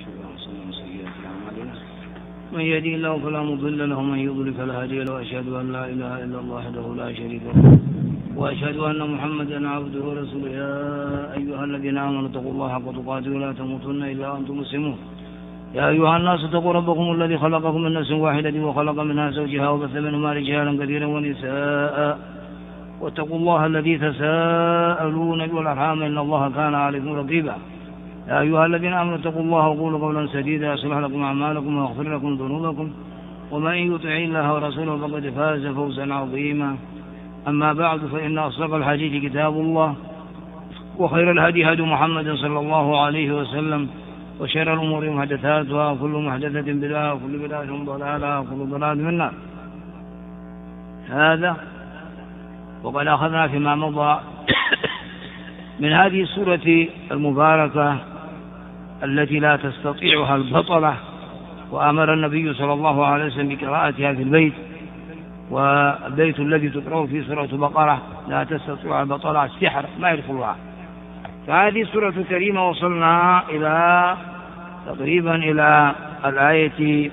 ومن سيئات أعمالنا من يهده الله فلا مضل له ومن يضلل فلا هادي له وأشهد أن لا إله إلا الله وحده لا شريك له وأشهد أن محمدا عبده ورسوله يا أيها الذين آمنوا اتقوا الله حق تقاته ولا تموتن إلا وأنتم مسلمون يا أيها الناس اتقوا ربكم الذي خلقكم من نفس واحدة وخلق منها زوجها وبث منهما رجالا كثيرا ونساء واتقوا الله الذي تساءلون به والأرحام إن الله كان عليكم رقيبا يا أيها الذين آمنوا اتقوا الله وقولوا قولا سديدا يصلح لكم أعمالكم ويغفر لكم ذنوبكم ومن يطع الله ورسوله فقد فاز فوزا عظيما أما بعد فإن أصدق الحديث كتاب الله وخير الهدي هدي محمد صلى الله عليه وسلم وشر الأمور محدثاتها وكل محدثة بدعة وكل بدعة ضلالة وكل ضلالة من النار. هذا وقد أخذنا فيما مضى من هذه السورة المباركة التي لا تستطيعها البطلة، وأمر النبي صلى الله عليه وسلم بقراءتها في البيت، والبيت الذي تقرأه في سورة البقرة لا تستطيع البطلة السحر ما يدخلها. فهذه السورة الكريمة وصلنا تقريبا إلى الآية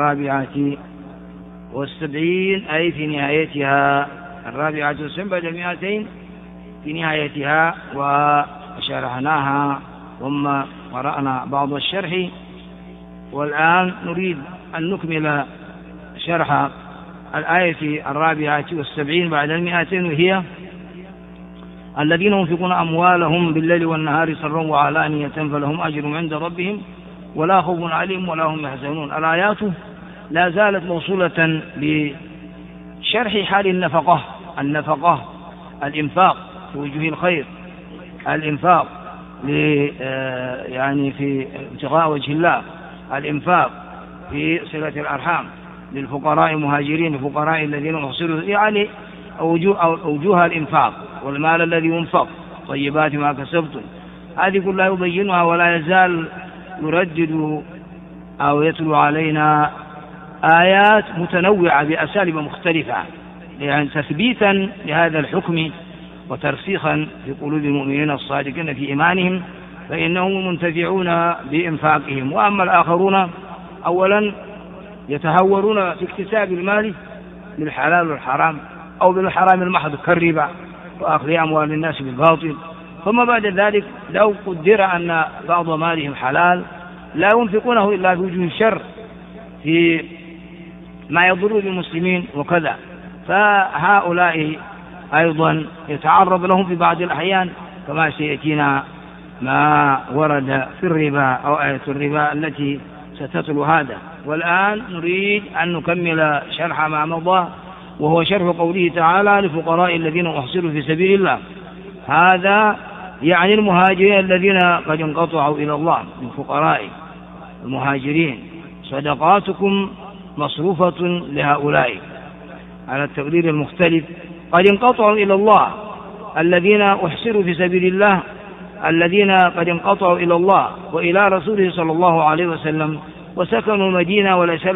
74 أي في نهايتها 74 بعد 200 في نهايتها، وشرحناها ثم قرأنا بعض الشرح، والآن نريد أن نكمل شرح الآية 74 بعد 200 وهي الذين ينفقون أموالهم بالليل والنهار سرا وعلانية فلهم أجر عند ربهم ولا خوف عليهم ولا هم يحزنون. الآيات لا زالت موصولة بشرح حال النفقة الإنفاق في وجوه الخير، الإنفاق يعني في ابتغاء وجه الله، الإنفاق في صلة الأرحام للفقراء المهاجرين الفقراء الذين أحصروا، يعني أوجوه الإنفاق والمال الذي ينفق طيبات ما كسبتم، هذه كلها يبينها ولا يزال يردد أو يتلو علينا آيات متنوعة بأساليب مختلفة، يعني تثبيتا لهذا الحكم وترسيخا في قلوب المؤمنين الصادقين في إيمانهم، فإنهم منتفعون بإنفاقهم. وأما الآخرون أولا يتهورون في اكتساب المال بالحلال والحرام أو بالحرام المحض كالربا وأخذ أموال الناس بالباطل، ثم بعد ذلك لو قدر أن بعض مالهم حلال لا ينفقونه إلا في وجه الشر في ما يضر بالمسلمين وكذا، فهؤلاء أيضا يتعرض لهم في بعض الأحيان كما سيأتينا ما ورد في الربا أو آية الربا التي ستتلو هذا. والآن نريد أن نكمل شرح ما مضى، وهو شرح قوله تعالى للفقراء الذين أحصروا في سبيل الله. هذا يعني المهاجرين الذين قد انقطعوا إلى الله، من فقراء المهاجرين صدقاتكم مصروفة لهؤلاء على التقدير المختلف، قد انقطعوا إلى الله الذين أحصروا في سبيل الله، الذين قد انقطعوا إلى الله وإلى رسوله صلى الله عليه وسلم وسكنوا المدينة وليس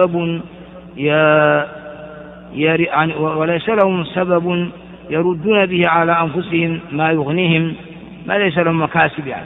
لهم سبب يردون به على أنفسهم ما يغنيهم، ما ليس لهم مكاسب يعني،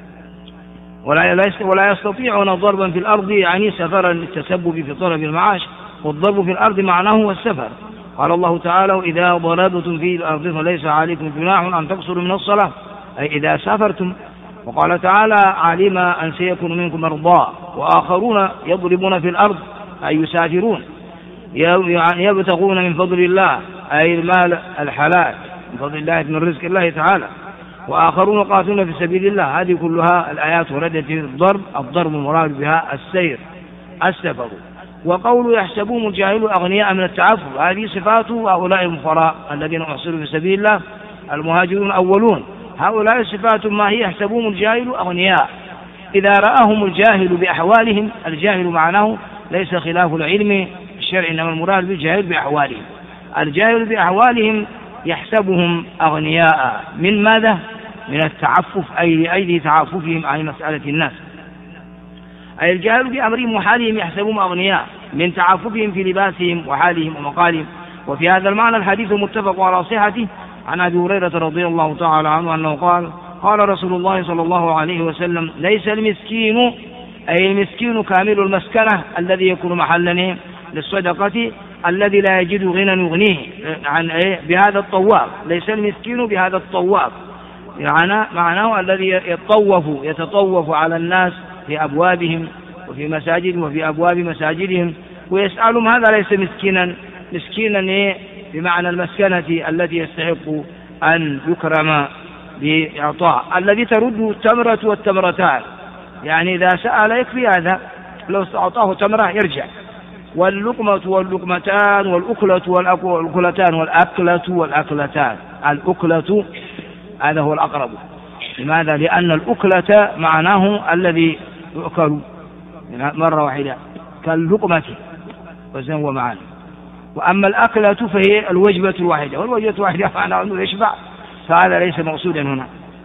ولا يستطيعون ضربا في الأرض، يعني سفرا للتسبب في طلب المعاش، والضرب في الأرض معناه هو السفر. قال الله تعالى وإذا ضربتم في الأرض فليس عليكم جناح أن تقصروا من الصلاة، أي إذا سافرتم. وقال تعالى علم أن سيكون منكم مرضى وآخرون يضربون في الأرض، أي يسافرون يبتغون من فضل الله، أي المال الحلال من فضل الله من رزق الله تعالى، وآخرون قاتلون في سبيل الله. هذه كلها الآيات وردت في الضرب المراد بها السير السفر. وقول يحسبهم الجاهل أغنياء من التعفف، هذه صفات هؤلاء الفقراء الذين أحصروا في سبيل الله المهاجرون أولون، هؤلاء صفات ما هي يحسبهم الجاهل أغنياء. إذا رآهم الجاهل بأحوالهم، الجاهل معناه ليس خلاف العلم الشرعي، إنما المراد بالجاهل بأحوالهم، الجاهل بأحوالهم يحسبهم أغنياء من ماذا؟ من التعفف، أي تعففهم عن مسألة الناس، أي الجاهل بأمرهم وحالهم يحسبهم أغنياء من تعففهم في لباسهم وحالهم ومقالهم. وفي هذا المعنى الحديث المتفق على صحته عن أبي هريرة رضي الله تعالى عنه أنه قال قال رسول الله صلى الله عليه وسلم ليس المسكين أي المسكين كامل المسكنة الذي يكون محلا للصدقة، الذي لا يجد غنى يغنيه عن بهذا الطواف. ليس المسكين بهذا الطواف، يعني معناه الذي يتطوف على الناس في أبوابهم وفي مساجدهم وفي أبواب مساجدهم ويسألهم، هذا ليس مسكينا بمعنى المسكنة التي يستحق أن يكرم بإعطاء. الذي ترده التمرة والتمرتان، يعني إذا سأل يكفي هذا، لو أعطاه تمرة يرجع. واللقمة واللقمتان والأكلة والأكلتان والأكلة والأكلتان. الأكلة هذا هو الأقرب. لماذا؟ لأن الأكلة معناه الذي يؤكل مرة واحدة كاللقمة وزن معنا. وأما الأكلة فهي الوجبة الواحدة، والوجبة الواحدة معناه أنه يشبع، فهذا ليس مقصودا هنا.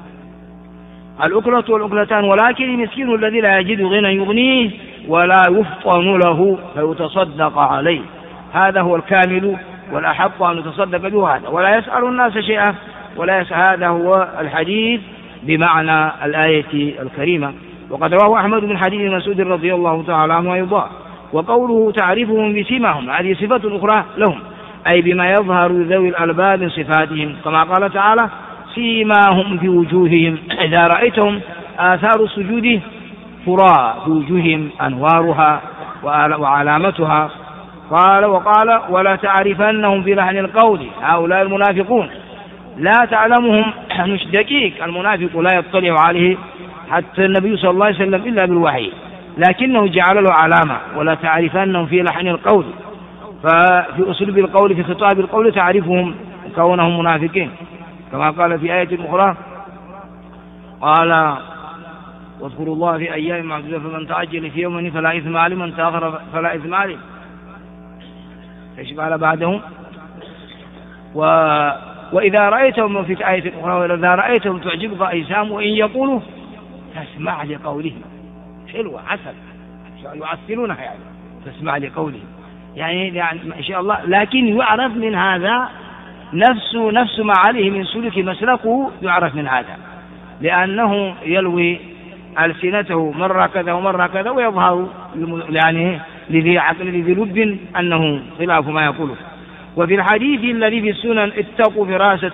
الأكلة والأكلتان. ولكن المسكين الذي لا يجد غنى يغنيه ولا يفطن له فيتصدق عليه، هذا هو الكامل والأحق أن يتصدق به هذا، ولا يسأل الناس شيئا ولا يسأل. هذا هو الحديث بمعنى الآية الكريمة. وقد رواه أحمد بن حديث مسعود رضي الله تعالى عنه ويرضاه. وقوله تعرفهم بسيماهم، هذه صفة أخرى لهم، أي بما يظهر ذوي الألباب من صفاتهم، كما قال تعالى سيماهم في وجوههم إذا رأيتهم آثار السجود فراء في وجوههم أنوارها وعلامتها. وقال ولا تعرفنهم في لحن القول، هؤلاء المنافقون لا تعلمهم مش دقيق، المنافق لا يطلع عليه حتى النبي صلى الله عليه وسلم إلا بالوحي، لكنه جعل له علامة ولا تعرفنهم في لحن القول، ففي أسلوب القول في خطاب القول تعرفهم كونهم منافقين، كما قال في آية أخرى قال واذكروا الله في أيام معدودة فمن تعجل في يوم فلا إثم عليه من تأخر فلا إثم عليه. ايش قال بعدهم؟ وإذا رأيتهم في آية أخرى وإذا رأيتهم تعجبك أجسامهم وإن يقولوا تسمع لقولهم، حلوة عسل يعسلونها يعني تسمع لقولهم، يعني إن شاء الله. لكن يعرف من هذا نفس ما عليه من سلوك مسلكه، يعرف من هذا لأنه يلوي ألسنته مرة كذا ومرة كذا، ويظهر يعني لذي عقل لذي لب أنه خلاف ما يقوله. وفي الحديث الذي في السنن اتقوا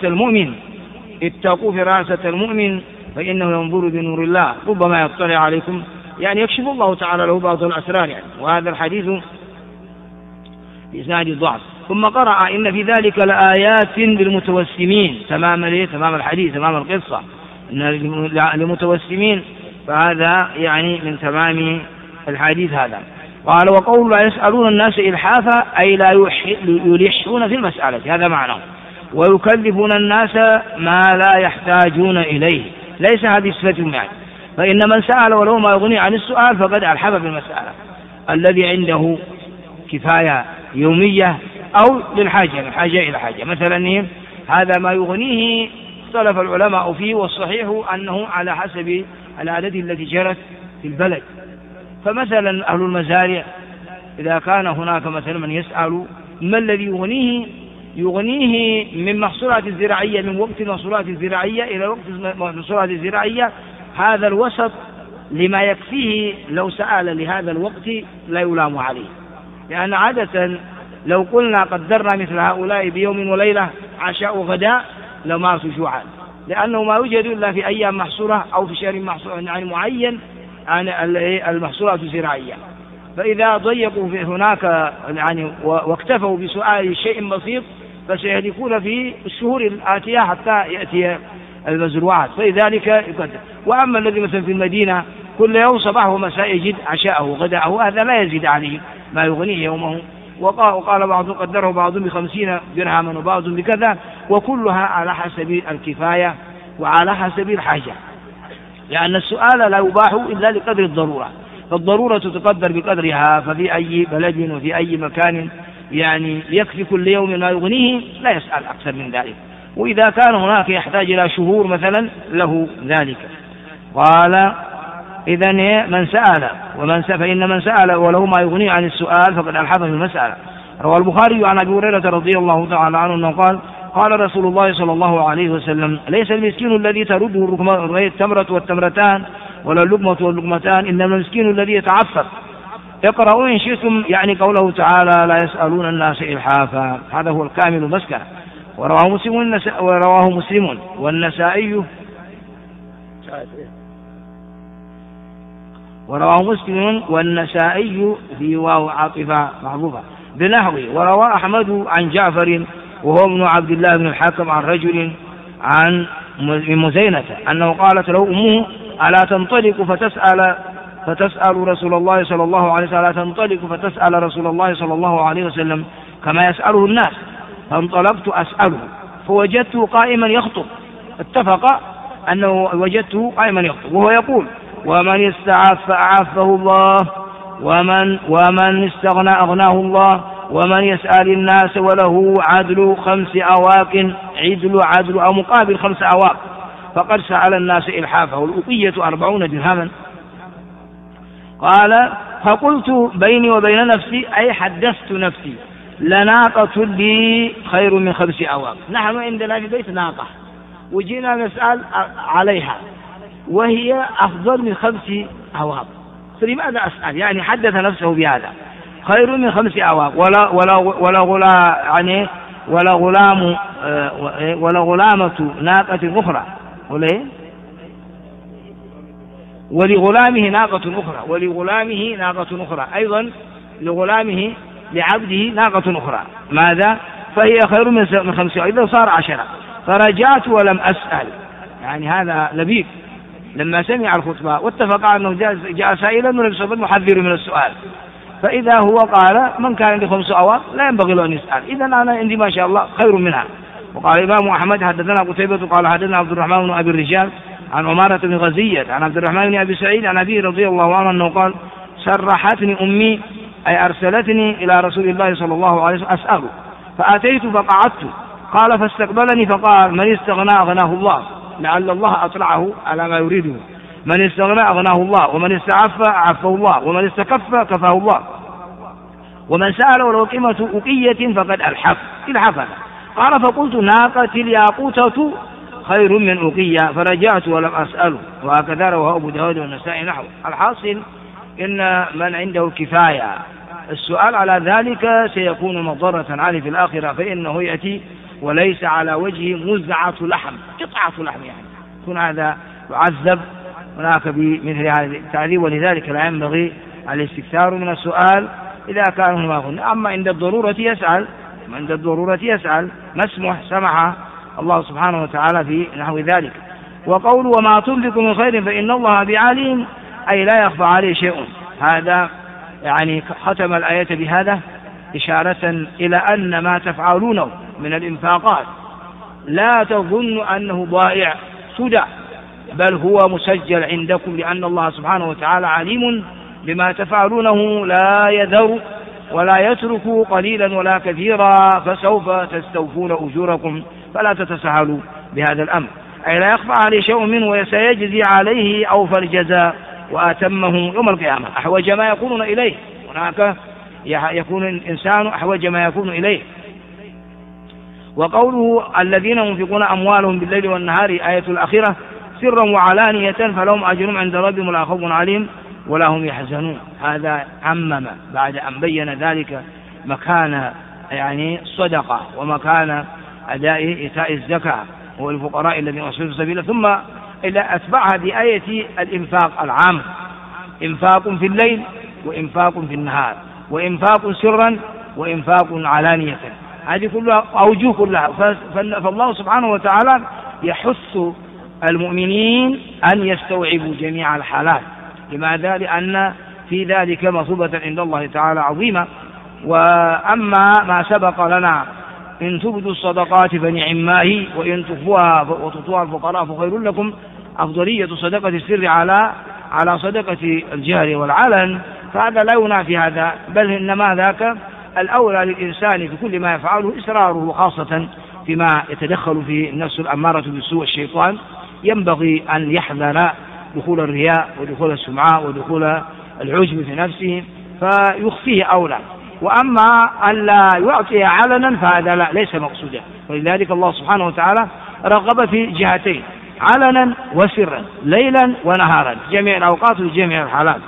فراسة المؤمن فإنه ينظر بنور الله ربما يطلع عليكم، يعني يكشف الله تعالى له بعض الأسرار يعني. وهذا الحديث بإسناد ضعف. ثم قرأ إن في ذلك لآيات للمتوسمين، تمام الحديث تمام القصة، إن للمتوسمين، فهذا يعني من تمام الحديث هذا. قال وقول لا يسألون الناس إلحافا، أي لا يلحون في المسألة، هذا معناه، ويكلفون الناس ما لا يحتاجون إليه، ليس هذه صفتهم يعني. فإن من سأل ولو ما يغني عن السؤال فقد ألحف بالمسألة، الذي عنده كفاية يومية أو للحاجة من حاجة إلى حاجة. مثلا هذا ما يغنيه اختلف العلماء فيه، والصحيح أنه على حسب العادة التي جرت في البلد. فمثلا أهل المزارع إذا كان هناك مثلا من يسأل ما الذي يغنيه من محصولات الزراعية، من وقت المحصولات الزراعية إلى وقت المحصولات الزراعية، هذا الوسط لما يكفيه لو سأل لهذا الوقت لا يلام عليه، لأن عادة لو قلنا قدرنا مثل هؤلاء بيوم وليلة عشاء وغداء لمارسوا جوعا، لأنه ما يوجد إلا في أيام محصورة أو في شهر محصور يعني معين عن المحصولات الزراعية. فإذا ضيقوا في هناك يعني واكتفوا بسؤال شيء بسيط فسيهلكون في الشهور الآتية حتى يأتي المزروعات، فلذلك يقدر. وأما الذي مثلا في المدينة كل يوم صباح ومساء يجد عشاءه وغداءه، هذا لا يزيد عليه ما يغنيه يومه. وقال بعضهم قدره بعضهم ب50 درهما وبعض بكذا، وكلها على حسب الكفاية وعلى حسب الحاجة، لأن السؤال لا يباح إلا لقدر الضرورة، فالضرورة تقدر بقدرها. ففي أي بلد وفي أي مكان يعني يكفي كل يوم ما يغنيه، لا يسأل أكثر من ذلك. وإذا كان هناك يحتاج إلى شهور مثلا له ذلك. قال إذن من سأل فإن من سأل وله ما يغنيه عن السؤال فقد ألحف في المسألة. روى البخاري عن أبي هريرة رضي الله تعالى عنه أنه قال رسول الله صلى الله عليه وسلم ليس المسكين الذي ترده التمرة والتمرتان ولا اللقمة واللقمتان إنما المسكين الذي يتعفف. اقرأوا إن شئتم يعني قوله تعالى لا يسألون الناس إلحافا، هذا هو الكامل مسكنة. ورواه مسلم والنسائي في واو عاطفة محذوفة بنحوه. وروى أحمد عن جعفر وهو ابن عبد الله بن الحكم عن رجل عن مزينة أنه قالت له أمه ألا تنطلق فتسأل رسول الله صلى الله عليه وسلم، ألا تنطلق فتسأل رسول الله صلى الله عليه وسلم كما يسأله الناس؟ فانطلقت أسأله فوجدته قائما يخطب. اتفق أنه وجدته قائما يخطب وهو يقول ومن استعف أعفه الله ومن استغنى أغناه الله ومن يسأل الناس وله عدل 5 أواق عدل أو مقابل 5 أواق فقد سأل الناس إلحافه والأقية 40 درهما. قال فقلت بيني وبين نفسي أي حدثت نفسي لناقة لي خير من 5 أواق. نحن عندنا في بيت ناقة وجينا نسأل عليها وهي أفضل من 5 أواق، فلماذا أسأل؟ يعني حدث نفسه بهذا خير من 5 أواق ولا غلامة ناقة أخرى ولغلامه ناقة أخرى أيضا لعبده ناقة أخرى ماذا؟ فهي خير من 5 إذا صار 10. فرجعت ولم أسأل، يعني هذا لبيب لما سمع الخطبة واتفق أنه جاء سائلا ولم يصب محذر من السؤال، فإذا هو قال من كان عنده 5 أواق لا ينبغي له أن يسأل، إذا أنا عندي ما شاء الله خير منها. وقال الإمام أحمد حدثنا قتيبة قال حدثنا عبد الرحمن بن أبي الرجال عن عمارة بن غزية عن عبد الرحمن بن أبي سعيد عن أبيه رضي الله عنه أنه قال سرحتني أمي أي أرسلتني إلى رسول الله صلى الله عليه وسلم أسأله فأتيت فقعدت قال فاستقبلني فقال من استغنى أغناه الله، لعل الله أطلعه على ما يريده. من استغنى أغناه الله ومن استعف عفه الله ومن استكف كفاه الله ومن سأل ولو قيمة أقية فقد الحفظ. قال فقلت ناقتي الياقوتة خير من أقية فرجعت ولم أسأله. وهكذا رواه أبو داود والنسائي نحو. الحاصل إن من عنده الكفاية السؤال على ذلك سيكون مضرة عليه في الآخرة، فإنه يأتي وليس على وجهه مزعة لحم قطعة لحم، يعني يكون هذا يعذب هناك بمثل هذا التعذيب. ولذلك لا ينبغي الاستكثار من السؤال إذا كان هناك. أما عند الضرورة يسأل مسموح سمح الله سبحانه وتعالى في نحو ذلك. وقول وما تنفق من خير فإن الله بعليم أي لا يخفى عليه شيء. هذا يعني ختم الآية بهذا إشارة إلى أن ما تفعلونه من الإنفاقات لا تظن أنه ضائع سدى، بل هو مسجل عندكم، لأن الله سبحانه وتعالى عليم بما تفعلونه لا يذر ولا يترك قليلا ولا كثيرا، فسوف تستوفون أجوركم فلا تتساهلوا بهذا الأمر. أي لا يخفى عليه شيء منه وسيجزي عليه أوفى الجزاء وأتمه يوم القيامة أحوج ما يكونون إليه. هناك يكون الإنسان أحوج ما يكون إليه. وقوله الذين ينفقون أموالهم بالليل والنهار آية الأخيرة سرا وعلانية فلهم أجرهم عند ربهم لا خوف عليهم ولا هم يحزنون. هذا عمم بعد أن بين ذلك مكان يعني الصدقة ومكان أداء إيتاء الزكاة والفقراء الذين أصبحوا سبيلا، ثم إلى أتبعها بآية الإنفاق العام، إنفاق في الليل وإنفاق في النهار وإنفاق سرا وإنفاق علانية. هذه كلها أوجه كلها. فالله سبحانه وتعالى يحث المؤمنين أن يستوعبوا جميع الحالات. لماذا؟ لأن في ذلك مثوبة عند الله تعالى عظيمة. وأما ما سبق لنا إن تبدوا الصدقات فنعما هي وإن تخفوها وتطوها الفقراء فخير لكم، أفضلية صدقة السر على صدقة الجهر والعلن، فهذا لا ينافي هذا، بل إنما ذاك الأولى للإنسان في كل ما يفعله إصراره، خاصة فيما يتدخل في النفس الأمارة بالسوء الشيطان. ينبغي أن يحذر دخول الرياء ودخول السمعة ودخول العجب في نفسه فيخفيه أولى. وأما أن لا يعطي علنا فهذا ليس مقصودا. ولذلك الله سبحانه وتعالى رغب في جهتين: علنا وسرا، ليلا ونهارا، جميع الأوقات وجميع الحالات.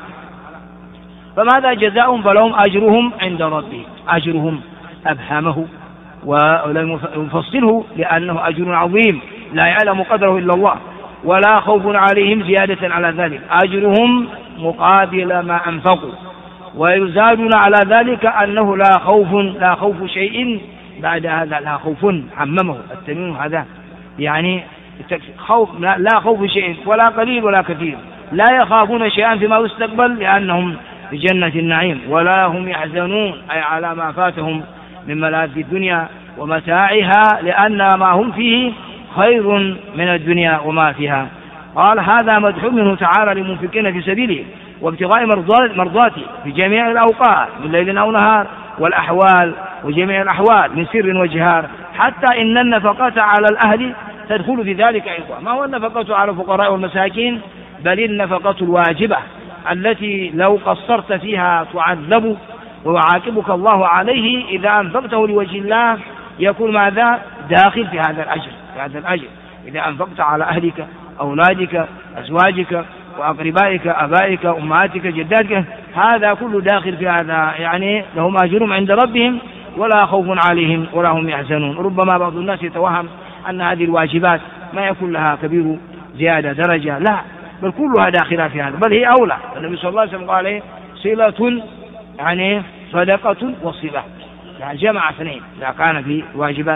فماذا جزاؤهم؟ فلهم أجرهم عند ربهم. أجرهم أبهمه ولم يفصله لأنه أجر عظيم لا يعلم قدره إلا الله، ولا خوف عليهم زيادة على ذلك، أجرهم مقابل ما أنفقوا. ويزادون على ذلك أنه لا خوف شيء بعد هذا، لا خوف عممه التنوين هذا، يعني خوف لا خوف شيء ولا قليل ولا كثير، لا يخافون شيئا فيما يستقبل لأنهم في جنة النعيم، ولا هم يحزنون أي على ما فاتهم من ملاذ الدنيا ومتاعها، لأن ما هم فيه خير من الدنيا وما فيها. قال هذا مدح منه تعالى للمنفقين في سبيله وابتغاء مرضاته في جميع الأوقات من ليل أو نهار، والأحوال وجميع الأحوال من سر وجهار، حتى إن النفقة على الأهل تدخل في ذلك أيضا. ما هو النفقة على الفقراء والمساكين؟ بل النفقة الواجبة التي لو قصرت فيها تعذب ويعاقبك الله عليه. إذا أنفقته لوجه الله يكون ماذا؟ داخل في هذا الأجر. إذا أنفقت على أهلك، أولادك، أزواجك وأقربائك، أبائك، أمهاتك، جداتك، هذا كله داخل في هذا، يعني لهم أجرهم عند ربهم ولا خوف عليهم ولا هم يحزنون. ربما بعض الناس يتوهم أن هذه الواجبات ما يكون لها كبير زيادة درجة، لا، بل كلها داخلة في هذا، بل هي أولى. النبي صلى الله عليه وسلم قال صلة يعني صدقة وصلة، يعني جمع اثنين إذا كان في واجبات.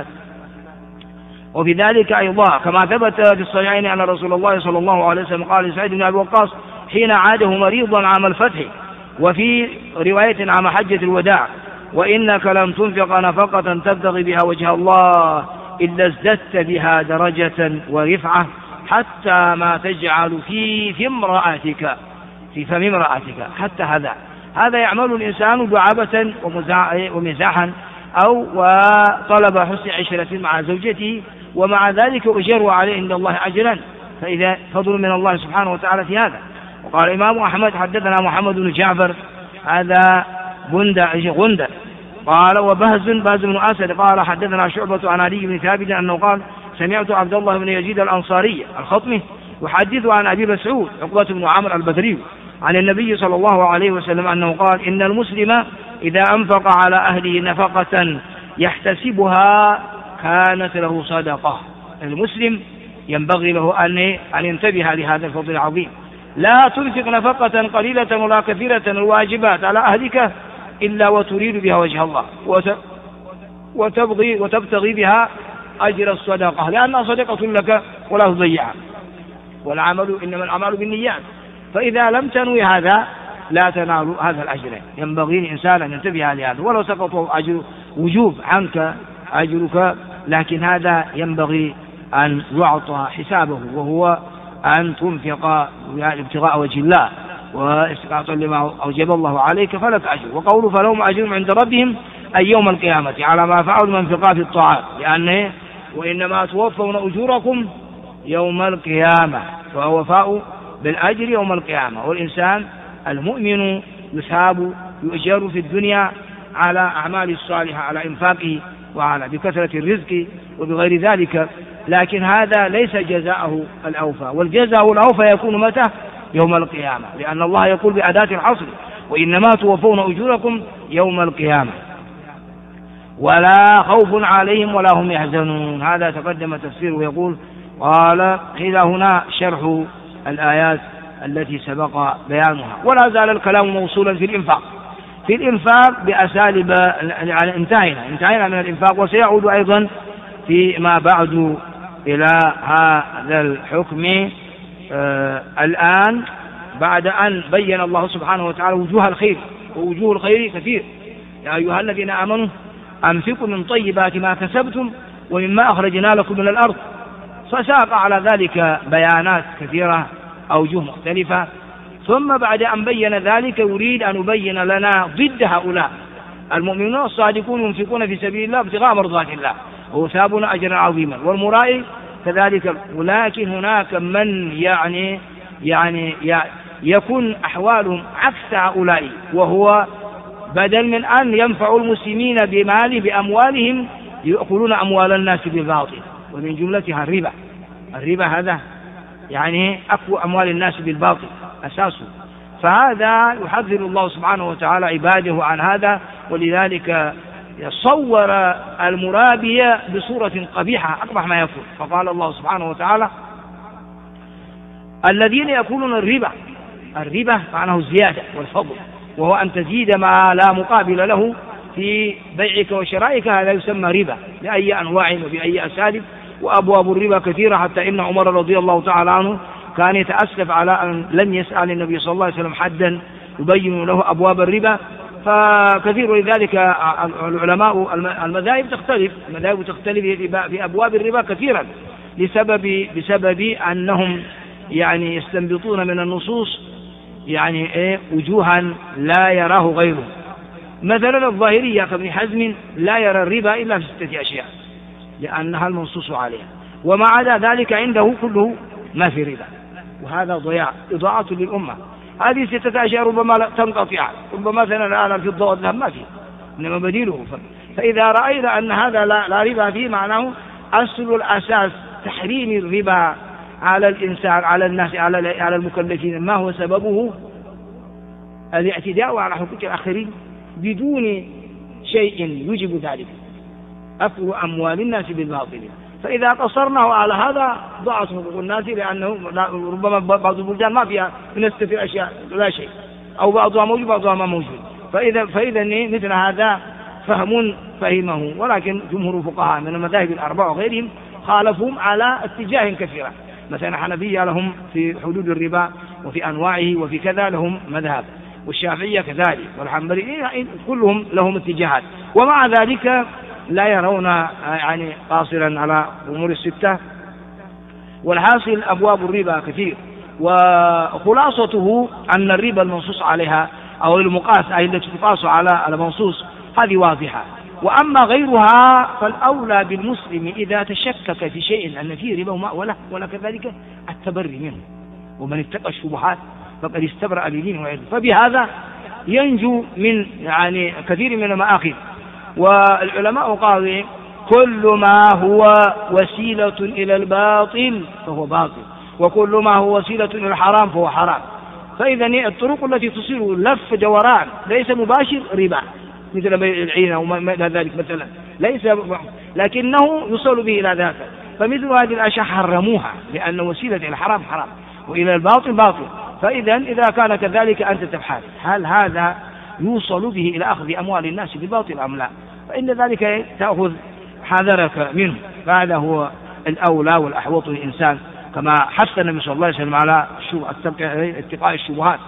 وفي ذلك أيضا كما ثبت في الصحيحين أن رسول الله صلى الله عليه وسلم قال لسعيد بن أبي وقاص حين عاده مريضا عام الفتح، وفي رواية عام حجة الوداع: وإنك لم تنفق نفقة تبتغي بها وجه الله إلا ازددت بها درجة ورفعة حتى ما تجعل في فم امرأتك. حتى هذا يعمل الإنسان دعابة ومزاحا أو وطلب حسن عشرة مع زوجته، ومع ذلك أجر عليه عند الله أجرا، فإذا فضل من الله سبحانه وتعالى في هذا. وقال الإمام أحمد حدثنا محمد بن جعفر هذا غندر قال وبهز بن أسد قال حدثنا شعبة عن علي بن ثابت أنه قال سمعت عبد الله بن يزيد الأنصاري الخطمي يحدث عن أبي مسعود عقبة بن عمرو البدري عن النبي صلى الله عليه وسلم أنه قال إن المسلم إذا أنفق على أهله نفقة يحتسبها كانت له صدقة. المسلم ينبغي له أن ينتبه لهذا الفضل العظيم. لا تنفق نفقة قليلة ولا كثيرة الواجبات على أهلك إلا وتريد بها وجه الله وتبتغي بها أجر الصدقة، لأنها صدقة لك ولا تضيعها، والعمل إنما الأعمال بالنيات، فإذا لم تنوي هذا لا تنال هذا الأجر. ينبغي الإنسان أن ينتبه لهذا، ولو سقط أجر وجوب عنك أجرك، لكن هذا ينبغي أن يعطى حسابه، وهو أن تنفق ابتغاء وجه الله واستقاطا لما أوجب الله عليك فلك أجر. وقوله فلهم أجر عند ربهم أي يوم القيامة على ما فعلوا من انفقا في الطاعات، لأنه وإنما توفون أجوركم يوم القيامة، فهو وفاء بالأجر يوم القيامة. والإنسان المؤمن يثاب يؤجر في الدنيا على أعمال الصالحة، على إنفاقه وعلى بكثرة الرزق وبغير ذلك، لكن هذا ليس جزاءه الأوفى، والجزاء الأوفى يكون متى؟ يوم القيامة، لأن الله يقول بأداة الحصر وإنما توفون أجوركم يوم القيامة ولا خوف عليهم ولا هم يحزنون. هذا تقدم تفسيره. يقول قال قيل هنا شرح الآيات التي سبق بيانها. ولا زال الكلام موصولا في الإنفاق بأساليب، يعني انتهينا من الإنفاق، وسيعود أيضا فيما بعد إلى هذا الحكم الآن بعد أن بين الله سبحانه وتعالى وجوه الخير، ووجوه الخير كثير. يا أيها الذين آمنوا أنفقوا من طيبات ما كسبتم ومما أخرجنا لكم من الأرض، فساق على ذلك بيانات كثيرة أوجه مختلفة. ثم بعد أن بين ذلك يريد أن يبين لنا ضد هؤلاء المؤمنون الصادقون ينفقون في سبيل الله ابتغاء مرضات الله ويثابون أجرا عظيما، والمرائي كذلك. ولكن هناك من يعني يكون أحوالهم عكس هؤلاء، وهو بدل من أن ينفعوا المسلمين بأموالهم يأكلون أموال الناس بالباطل، ومن جملتها الربا هذا يعني أكل أموال الناس بالباطل أساسه. فهذا يحذر الله سبحانه وتعالى عباده عن هذا، ولذلك صور المرابي بصورة قبيحة أقبح ما يكون. فقال الله سبحانه وتعالى: الذين يأكلون الربا معناه الزيادة والفضل، وهو أن تزيد ما لا مقابل له في بيعك وشرائك، هذا يسمى ربا بأي أنواع وبأي أساليب. وأبواب الربا كثيرة، حتى إن عمر رضي الله تعالى عنه كان يتأسف على أن لم يسأل النبي صلى الله عليه وسلم حدا يبين له أبواب الربا. فكثير لذلك العلماء المذاهب تختلف في أبواب الربا كثيرا بسبب أنهم يعني يستنبطون من النصوص يعني وجوها لا يراه غيره. مثلا الظاهرية كابن حزم لا يرى الربا إلا في 6 أشياء لأنها المنصوص عليها، وما عدا ذلك عنده كله ما في ربا، وهذا إضاعة للأمة. هذه 6 أشياء ربما تنقطع، ربما مثلا الآن الفضة والذهب ما فيه إنما بديله. فإذا رأينا أن هذا لا ربا فيه، معناه أصل الأساس تحريم الربا على الإنسان، على الناس، على المكلفين. ما هو سببه؟ الاعتداء على حقوق الآخرين بدون شيء يجب ذلك، أكل أموال الناس بالباطل. فإذا قصرناه على هذا ضاعت حقوق الناس، لأنه ربما بعض البلدان ما فيها من 6 أشياء لا شيء، أو بعضها موجود بعضها ما موجود. فإذا مثل هذا فهمه، ولكن جمهور الفقهاء من المذاهب الأربعة وغيرهم خالفهم على اتجاه كثيرة. مثلا حنفية لهم في حدود الربا وفي أنواعه وفي كذا لهم مذهب، والشافعية كذلك، والحنبلي، كلهم لهم اتجاهات، ومع ذلك لا يرون يعني قاصرا على أمور ال6. والحاصل أبواب الربا كثير، وخلاصته أن الربا المنصوص عليها أو المقاس أي التي تقاس على المنصوص هذه واضحة. وأما غيرها فالأولى بالمسلم إذا تشكك في شيء أن فيه ربا ولا كذلك التبري منه، ومن اتقى الشبهات فقد استبرأ لدينه وعرضه. فبهذا ينجو من يعني كثير من المآخذ. والعلماء قالوا: كل ما هو وسيلة إلى الباطل فهو باطل، وكل ما هو وسيلة إلى الحرام فهو حرام. فإذا الطرق التي تصير لف دوران ليس مباشر ربا، مثل بيع العينة وما إلى ذلك مثلا، لكنه يوصل به إلى ذاك. فمثل هذه الأشياء حرموها، لأن وسيلة إلى الحرام حرام وإلى الباطل باطل. إذا كان كذلك أنت تبحث هل هذا يوصل به إلى أخذ أموال الناس بالباطل أم لا، فإن ذلك تأخذ حذرك منه. فهذا هو الأولى والأحوط للإنسان، كما حث النبي صلى الله عليه وسلم على اتقاء الشبهات.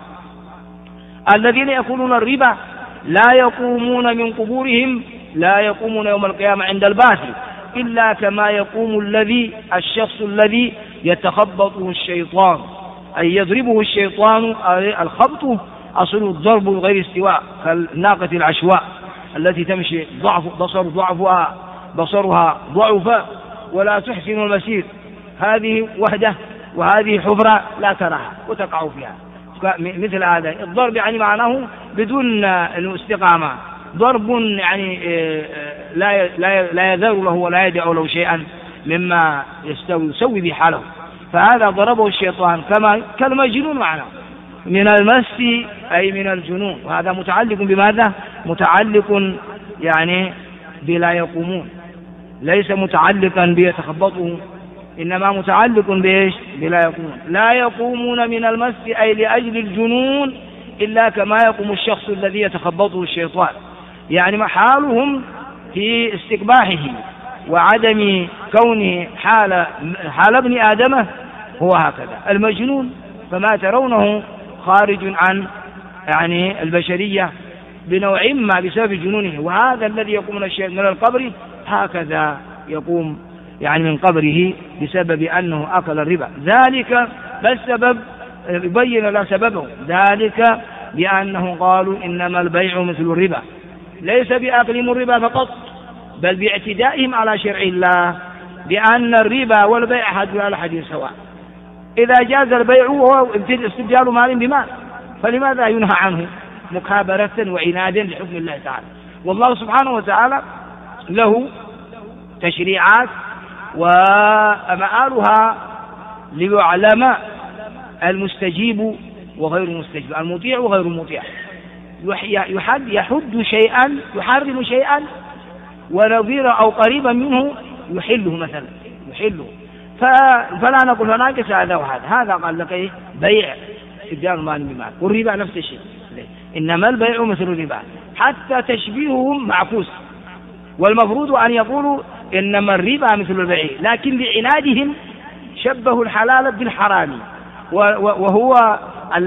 الذين يأكلون الربا لا يقومون من قبورهم، لا يقومون يوم القيامة عند البعث إلا كما يقوم الشخص الذي يتخبطه الشيطان، أي يضربه الشيطان. الخبط أصل الضرب غير استواء، كالناقة العشواء التي تمشي بصرها ضعف ولا تحسن المسير، هذه وحدة وهذه حفرة لا تراها وتقع فيها. مثل هذا الضرب يعني معناه بدون الاستقامة، ضرب يعني لا يذر له ولا يدع له شيئا مما يسوي به حاله. فهذا ضربه الشيطان كالمجنون معناه، من المس أي من الجنون. وهذا متعلق بماذا؟ متعلق يعني بلا يقومون، ليس متعلقا بيتخبطه، إنما متعلق بإيش؟ بلا يقومون. لا يقومون من المس أي لأجل الجنون إلا كما يقوم الشخص الذي يتخبطه الشيطان، يعني حالهم في استقباحه وعدم كونه حال ابن آدم هو هكذا. المجنون فما ترونه خارج عن يعني البشرية بنوع ما بسبب جنونه، وهذا الذي يقوم من القبر هكذا يقوم يعني من قبره بسبب أنه أكل الربا. ذلك بالسبب يبين له سببه، ذلك بأنه قالوا إنما البيع مثل الربا، ليس بأكلهم الربا فقط بل باعتدائهم على شرع الله، بأن الربا والبيع حد على حد سواء. إذا جاز البيع وهو استبدال مال بمال فلماذا ينهى عنه مكابرة وعنادا لحكم الله تعالى؟ والله سبحانه وتعالى له تشريعات ومآلها ليعلم المستجيب وغير المستجيب، المطيع وغير المطيع. يحد شيئا، يحرم شيئا، ونظير أو قريبا منه يحله مثلا، يحله. فلا نقول هناك هذا وهذا. هذا قال لك إيه؟ بيع استبدال المال بمال، والربا نفس الشيء، إنما البيع مثل الربا، حتى تشبيههم معكوس. والمفروض أن يقولوا إنما الربا مثل البيع، لكن لعنادهم شبهوا الحلال بالحرام، وهو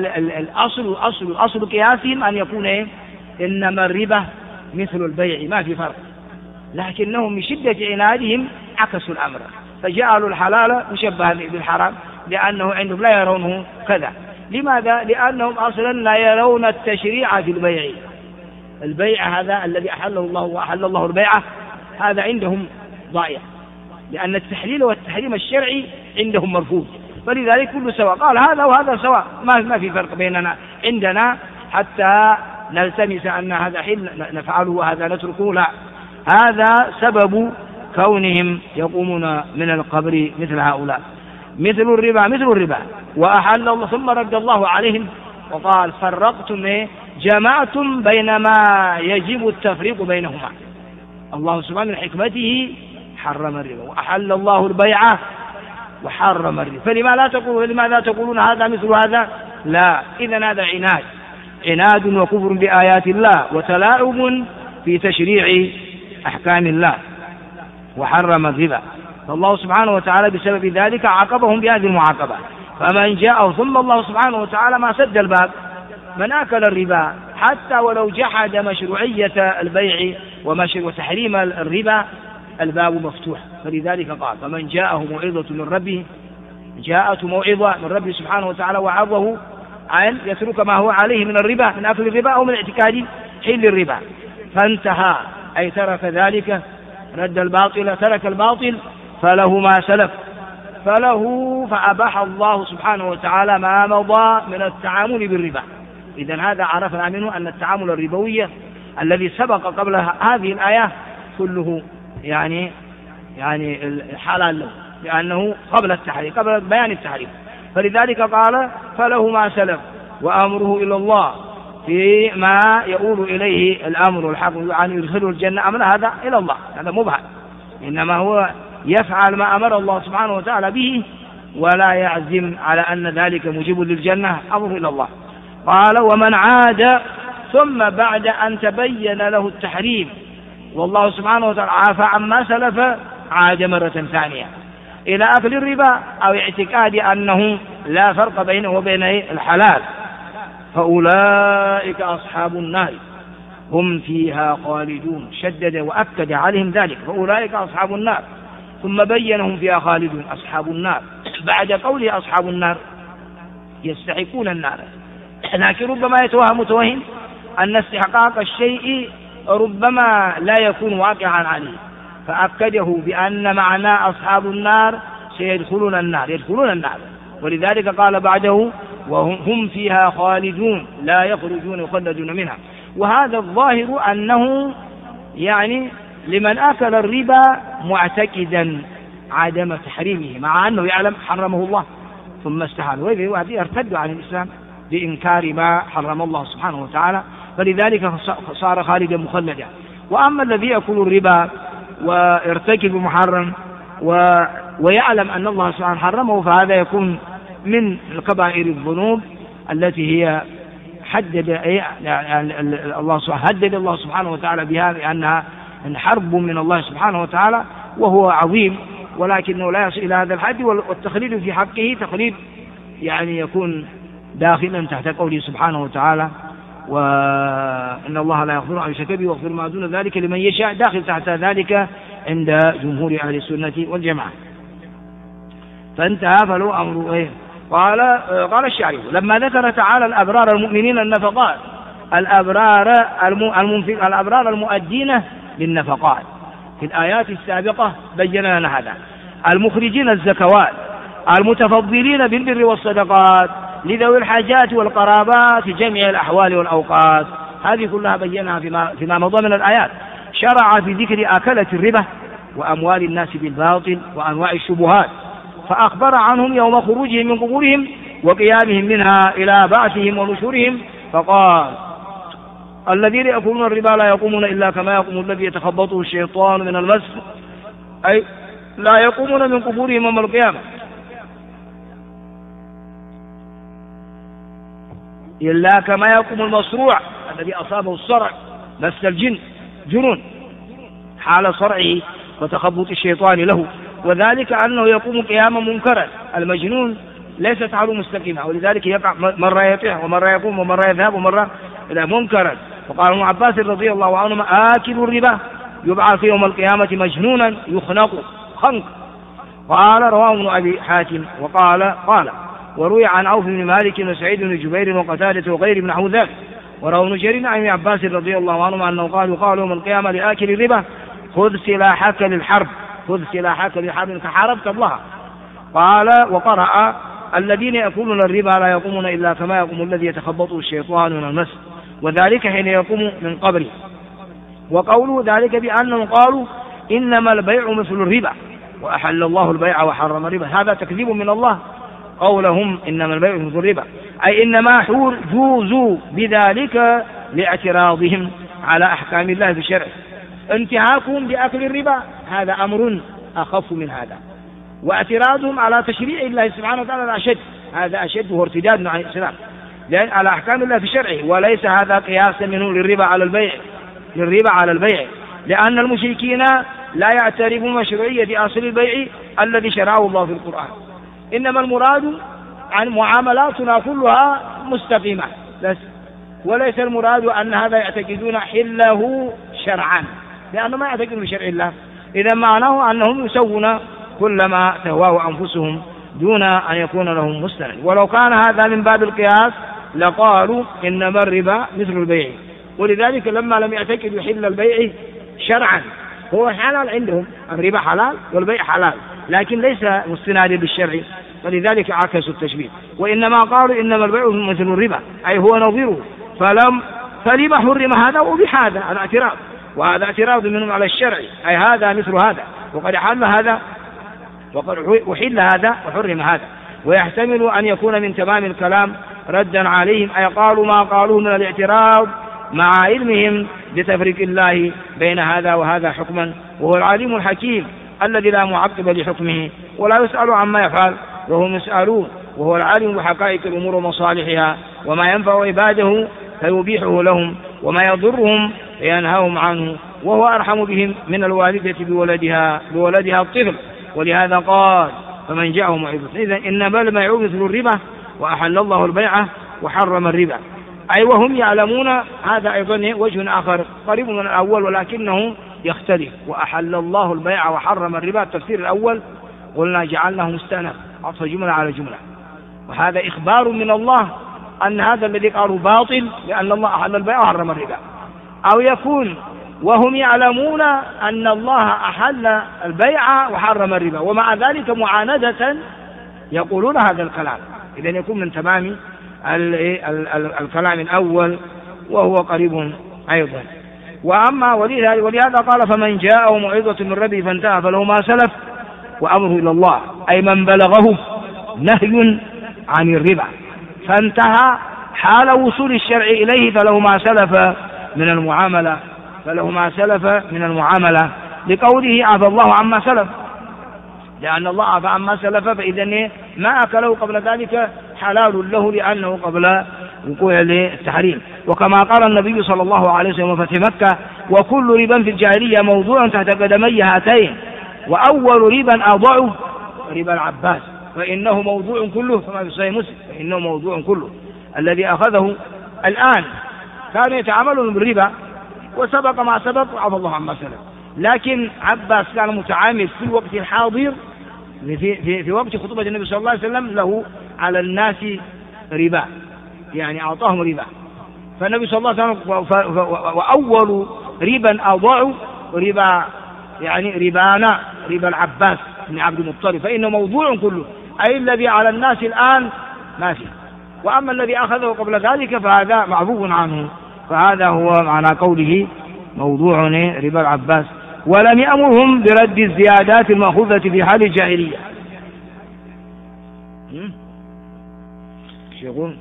أصل قياسهم أن يكون إيه؟ إنما الربا مثل البيع، ما في فرق. لكنهم من شدة عنادهم عكسوا الأمر، فجعلوا الحلال مشبها بالحرام، لأنه عندهم لا يرونه كذا. لماذا؟ لأنهم أصلا لا يرون التشريع في البيع. البيع هذا الذي أحله الله وأحل الله البيع، هذا عندهم ضائع، لأن التحليل والتحريم الشرعي عندهم مرفوض، فلذلك كله سواء. قال هذا وهذا سواء، ما في فرق بيننا عندنا، حتى نلتمس أن هذا حل نفعله وهذا نتركه، لا. هذا سبب كونهم يقومون من القبر مثل هؤلاء. مثل الربا مثل الربا، وأحل الله، ثم رد الله عليهم وقال فرقتم، جمعتم بين ما يجب التفريق بينهما. الله سبحانه من حكمته حرم الربا، وأحل الله البيع وحرم الربا، فلماذا تقولون هذا مثل هذا؟ لا. إذن هذا عناد وكفر بآيات الله، وتلاعب في تشريع أحكام الله، وحرم الربا. فالله سبحانه وتعالى بسبب ذلك عاقبهم بهذه المعاقبة. فمن جاءه، ثم الله سبحانه وتعالى ما سد الباب، من أكل الربا حتى ولو جحد مشروعية البيع وتحريم الربا، الباب مفتوح. فلذلك قال فمن جاءه موعظة من ربه، جاءته موعظة من ربه سبحانه وتعالى وعظه أن يترك ما هو عليه من الربا، من أكل الربا أو من اعتقاد حل الربا، فانتهى، أي ترك ذلك، رد الباطل، ترك الباطل، فله ما سلف، فأباح الله سبحانه وتعالى ما مضى من التعامل بالربا. إذن هذا عرفنا منه أن التعامل الربوي الذي سبق قبل هذه الآية كله يعني حلال له، لأنه قبل التحريم، قبل بيان التحريم. فلذلك قال فله ما سلف وأمره إلى الله، فيما يؤول إليه الأمر والحق أن يدخله الجنة، أمر هذا إلى الله، هذا مبهم، إنما هو يفعل ما أمر الله سبحانه وتعالى به، ولا يعزم على أن ذلك موجب للجنة، أمره إلى الله. قال ومن عاد ثم بعد أن تبين له التحريم والله سبحانه وتعالى عافى عما سلف، عاد مرة ثانية إلى أكل الربا أو اعتقاد أنه لا فرق بينه وبين الحلال، فأولئك أصحاب النار هم فيها خالدون. شدد وأكد عليهم ذلك، فأولئك أصحاب النار، ثم بينهم فيها خالدون أصحاب النار. بعد قوله أصحاب النار يستحقون النار، لكن ربما يتوهم متوهم أن استحقاق الشيء ربما لا يكون واقعا عليه، فأكده بأن معنى أصحاب النار سيدخلون النار، يدخلون النار، ولذلك قال بعده وهم فيها خالدون لا يخرجون يخلدون منها. وهذا الظاهر أنه يعني لمن أكل الربا معتقدا عدم تحريمه، مع أنه يعلم حرمه الله ثم استحال، وهذه ارتدوا عن الإسلام بإنكار ما حرم الله سبحانه وتعالى، فلذلك صار خالدا مخلدا. وأما الذي يأكل الربا ويرتكب محرم ويعلم أن الله سبحانه حرمه، فهذا يكون من الكبائر الذنوب التي هي حدد الله سبحانه وتعالى بها بأنها حرب من الله سبحانه وتعالى، وهو عظيم، ولكنه لا يصل إلى هذا الحد. والتخليد في حقه تخليد يعني يكون داخلا تحت قوله سبحانه وتعالى وإن الله لا يغفر أن يشرك به ويغفر ما دون ذلك لمن يشاء، داخل تحت ذلك عند جمهور أهل السنة والجماعة. فانتهى فلو أمر إيه؟ قال الشاعر لما ذكر تعالى الأبرار المؤمنين النفقات، الأبرار المؤدين للنفقات في الآيات السابقة بين لنا هذا، المخرجين الزكوات، المتفضلين بالبر والصدقات لذوي الحاجات والقرابات في جميع الأحوال والأوقات، هذه كلها بينها فيما مضى من الآيات. شرع في ذكر آكلة الربا وأموال الناس بالباطل وأنواع الشبهات فأخبر عنهم يوم خروجهم من قبورهم وقيامهم منها إلى بعثهم ونشورهم فقال الذين يأكلون الربا لا يقومون إلا كما يقوم الذي يتخبطه الشيطان من المس، أي لا يقومون من قبورهم يوم القيامة إلا كما يقوم المصروع الذي أصابه الصرع مس الجن جنون حال صرعه وتخبط الشيطان له، وذلك أنه يقوم قياما منكرا. المجنون ليست حاله مستقيمة، ولذلك يقع مرة يطيح ومرة يقوم ومرة يذهب ومرة منكرا. وقال ابن عباس رضي الله عنهما آكل الربا يبعث يوم القيامة مجنونا يخنق خنق. قال رواه ابن أبي حاتم وقال وروي عن عوف بن مالك وسعيد بن جبير وقتادة وغير نحو ذلك. وروى ابن جرير عن ابن عباس رضي الله عنهما أنه قال يوم القيامة لآكل الربا خذ سلاحك للحرب، خذ سلاحك للحرب فحاربت الله. قال وقرأ الذين يأكلون الربا لا يقومون إلا كما يقوم الذي يتخبطه الشيطان من المس، وذلك حين يقوم من قبره. وقوله ذلك بأنهم قالوا إنما البيع مثل الربا وأحل الله البيع وحرم الربا، هذا تكذيب من الله قولهم إنما البيع مثل الربا، أي إنما جوزوا بذلك لاعتراضهم على أحكام الله في شرعه. انتهاكهم بأكل الربا هذا أمر أخف من هذا، واعتراضهم على تشريع الله سبحانه وتعالى أشد، هذا أشد وهو ارتداد عن الإسلام لأن على أحكام الله في شرعه، وليس هذا قياسا منه للربا على البيع، لأن المشركين لا يعترفون مشروعية أصل البيع الذي شرعه الله في القرآن، إنما المراد عن معاملاتنا كلها مستقيمة بس، وليس المراد أن هذا يعتقدون حله شرعا، لأنه ما يعتقدون بشرع الله. إذا معناه أنهم يسوون كل ما تهواه أنفسهم دون أن يكون لهم مستند. ولو كان هذا من باب القياس لقالوا إنما الربا مثل البيع، ولذلك لما لم يعتقدوا حل البيع شرعا هو حلال عندهم، الربا حلال والبيع حلال لكن ليس مستنادا بالشرع، ولذلك عكسوا التشبيه. وإنما قالوا إنما البيع مثل الربا أي هو نظيره، فلما حرم هذا وبح هذا، هذا اعتراض، وهذا اعتراض منهم على الشرع، أي هذا مثل هذا وقد حل هذا وقد أحل هذا وحرم هذا. ويحتمل أن يكون من تمام الكلام ردا عليهم، أي قالوا ما قالوه من الاعتراض مع علمهم بتفريق الله بين هذا وهذا حكما، وهو العليم الحكيم الذي لا معقب لحكمه ولا يسأل عما يفعل وهم يسألون، وهو العالم بحقائق الأمور ومصالحها، وما ينفع عباده فيبيحه لهم وما يضرهم فينهاهم عنه، وهو أرحم بهم من الوالدة بولدها الطفل. ولهذا قال فمن جاءه موعظة. إذن إنما البيع مثل الربا وأحل الله البيع وحرم الربا، أي وهم يعلمون. هذا أيضا وجه آخر قريب من الأول ولكنه يختلف. وأحل الله البيع وحرم الربا، التفسير الأول قلنا جعلناه مستأنف عطف جملة على جملة، وهذا إخبار من الله أن هذا الذي قالوا باطل لأن الله أحل البيع وحرم الربا، أو يكون وهم يعلمون أن الله أحل البيع وحرم الربا ومع ذلك معاندة يقولون هذا الكلام. إذن يكون من تمام الكلام الأول وهو قريب أيضا. وأما ولهذا قال فمن جاءه موعظة من ربه فانتهى فله ما سلف وأمره إلى الله، أي من بلغه نهي عن الربا فانتهى حال وصول الشرع إليه فله ما سلف من المعاملة لقوله عفى الله عما سلف، لأن الله عفى عما سلف فإذا ما أكله قبل ذلك حلال له لأنه قبل وقوع التحريم. وكما قال النبي صلى الله عليه وسلم فتح مكة وكل ربا في الجاهلية موضوع تحت قدمي هاتين، وأول ربا أضعه ربا العباس فإنه موضوع كله، كما في صحيح مسلم فإنه موضوع كله. الذي أخذه الآن كانوا يتعاملون بالربا وسبق ما سبق وعفى الله عما سلف، لكن عباس كان متعامل في الوقت الحاضر في وقت خطبة النبي صلى الله عليه وسلم له على الناس ربا، يعني أعطاهم ربا، فالنبي صلى الله عليه وسلم وأول ربا أضاعوا ربا يعني ربا العباس بن عبد المطلب فإنه موضوع كله، أي الذي على الناس الآن ما فيه، وأما الذي أخذه قبل ذلك فهذا معفو عنه. فهذا هو معنى قوله موضوع ربا العباس. ولم يأمرهم برد الزيادات المأخوذة في حال الجاهلية، يقول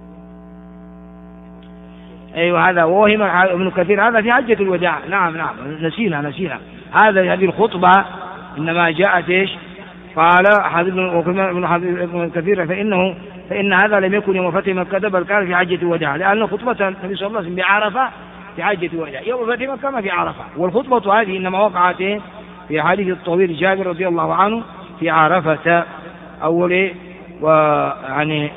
أيوة هذا وهم ابن كثير هذا في حجة الوداع. نعم نسينا هذه الخطبة إنما جاءت إيش؟ قال ابن كثير فإن هذا لم يكن يوم فتح مكة بل كان في حجة الوداع، لأن خطبة النبي صلى الله عليه وسلم بعرفة في حجة الوداع، يوم فتح مكة ما في عرفة، والخطبة هذه إنما وقعت في حديث الطويل جابر رضي الله عنه في عرفة أول ويعني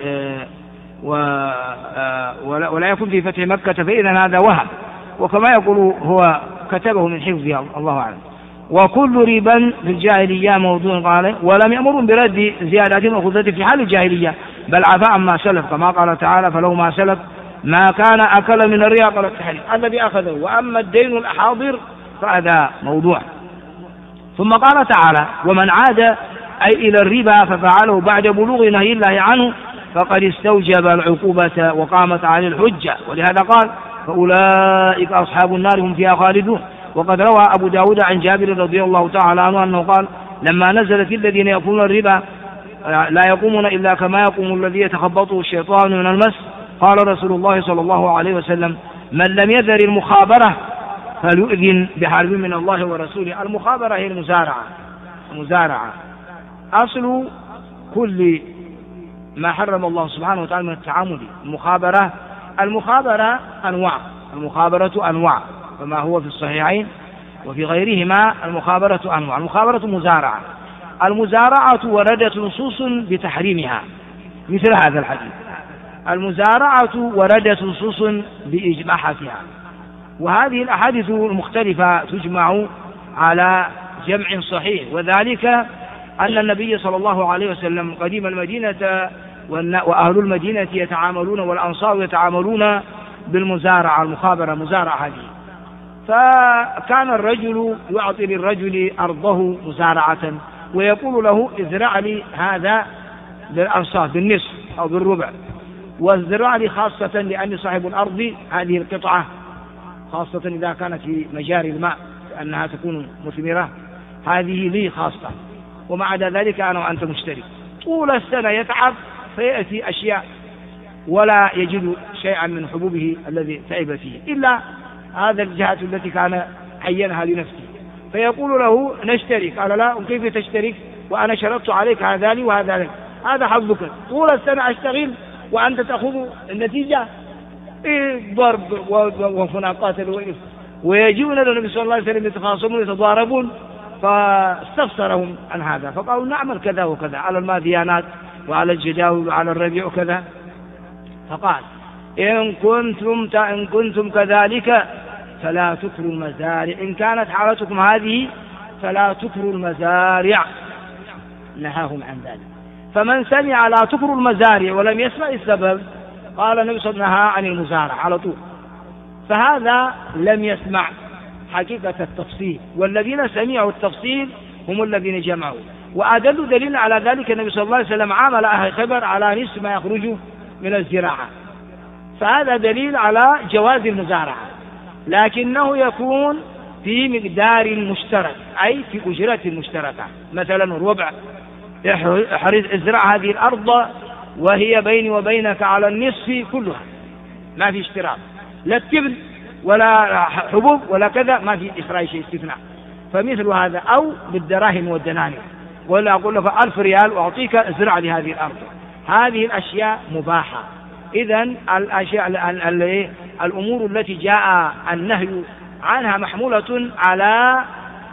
ولا يكون في فتح مكة، فإذا هذا وهم، وكما يقول هو كتبه من حفظه الله أعلم. وكل ربا في الجاهلية موضوع قال ولم يأمرون برد زيادة وخذة في حال الجاهلية بل عفا عما سلف، كما قال تعالى فلو ما سلف ما كان أكل من الريا قال التحريم الذي أخذه، وأما الدين الأحاضر فهذا موضوع. ثم قال تعالى ومن عاد أي إلى الربا ففعله بعد بلوغ نهي الله عنه فقد استوجب العقوبة وقامت عليه الحجة، ولهذا قال فأولئك أصحاب النار هم فيها خالدون. وقد روى أبو داود عن جابر رضي الله تعالى عنه أنه قال لما نزلت الذين يأكلون الربا لا يقومون إلا كما يقوم الذي يتخبطه الشيطان من المس، قال رسول الله صلى الله عليه وسلم من لم يذر المخابرة فليؤذن بحرب من الله ورسوله. المخابرة هي المزارعة أصل كل ما حرم الله سبحانه وتعالى من التعامل. المخابرة أنواع فما هو في الصحيحين وفي غيرهما المخابرة أنواع. المخابرة المزارعة وردت نصوص بتحريمها مثل هذا الحديث، المزارعة وردت نصوص بإجماعها، وهذه الأحاديث المختلفة تجمع على جمع صحيح، وذلك أن النبي صلى الله عليه وسلم قديم المدينة وأهل المدينة يتعاملون والأنصار يتعاملون بالمزارعة، المخابرة مزارعة هذه، فكان الرجل يعطي للرجل أرضه مزارعة ويقول له ازرع لي هذا بالأنصاف بالنصف أو بالربع، وازرع لي خاصة لأني صاحب الأرض هذه القطعة، خاصة إذا كانت في مجاري الماء لأنها تكون مثمرة، هذه لي خاصة، ومع ذلك أنا وأنت مشترك. طول السنة يتعب فيأتي أشياء ولا يجد شيئا من حبوبه الذي تعب فيه إلا هذا الجهة التي كان عينها لنفسه، فيقول له نشترك، قال لا وكيف تشترك وأنا شرطت عليك هذا لي وهذا لك، هذا حظك، طول السنة أشتغل وأنت تأخذ النتيجة ضرب وفناقات ويجيون النبي صلى الله عليه وسلم يتخاصمون يتضاربون، فاستفسرهم عن هذا فقالوا نعمل كذا وكذا على الماديانات وعلى الجداول وعلى الربيع وكذا، فقال إن كنتم كذلك فلا تكروا المزارع، إن كانت حالتكم هذه فلا تكروا المزارع، نهاهم عن ذلك. فمن سمع لا تكروا المزارع ولم يسمع السبب قال النبي صلى الله عليه وسلم نهى عن المزارع على طول، فهذا لم يسمع حقيقة التفصيل، والذين سمعوا التفصيل هم الذين جمعوا. وأدل دليل على ذلك النبي صلى الله عليه وسلم عامل أهل خبر على نصف ما يخرج من الزراعة، فهذا دليل على جواز المزارعة، لكنه يكون في مقدار مشترك أي في أجرة مشتركة، مثلا الربع، ازرع هذه الأرض وهي بيني وبينك على النصف كلها، ما في اشتراك، لا التبن ولا حبوب ولا كذا، ما في إخراج شيء استثناء، فمثل هذا أو بالدراهم والدنانير، ولا أقول لك 1000 ريال وأعطيك ازرع لهذه الأرض، هذه الأشياء مباحة. إذن الأشياء الأمور التي جاء النهي عنها محمولة على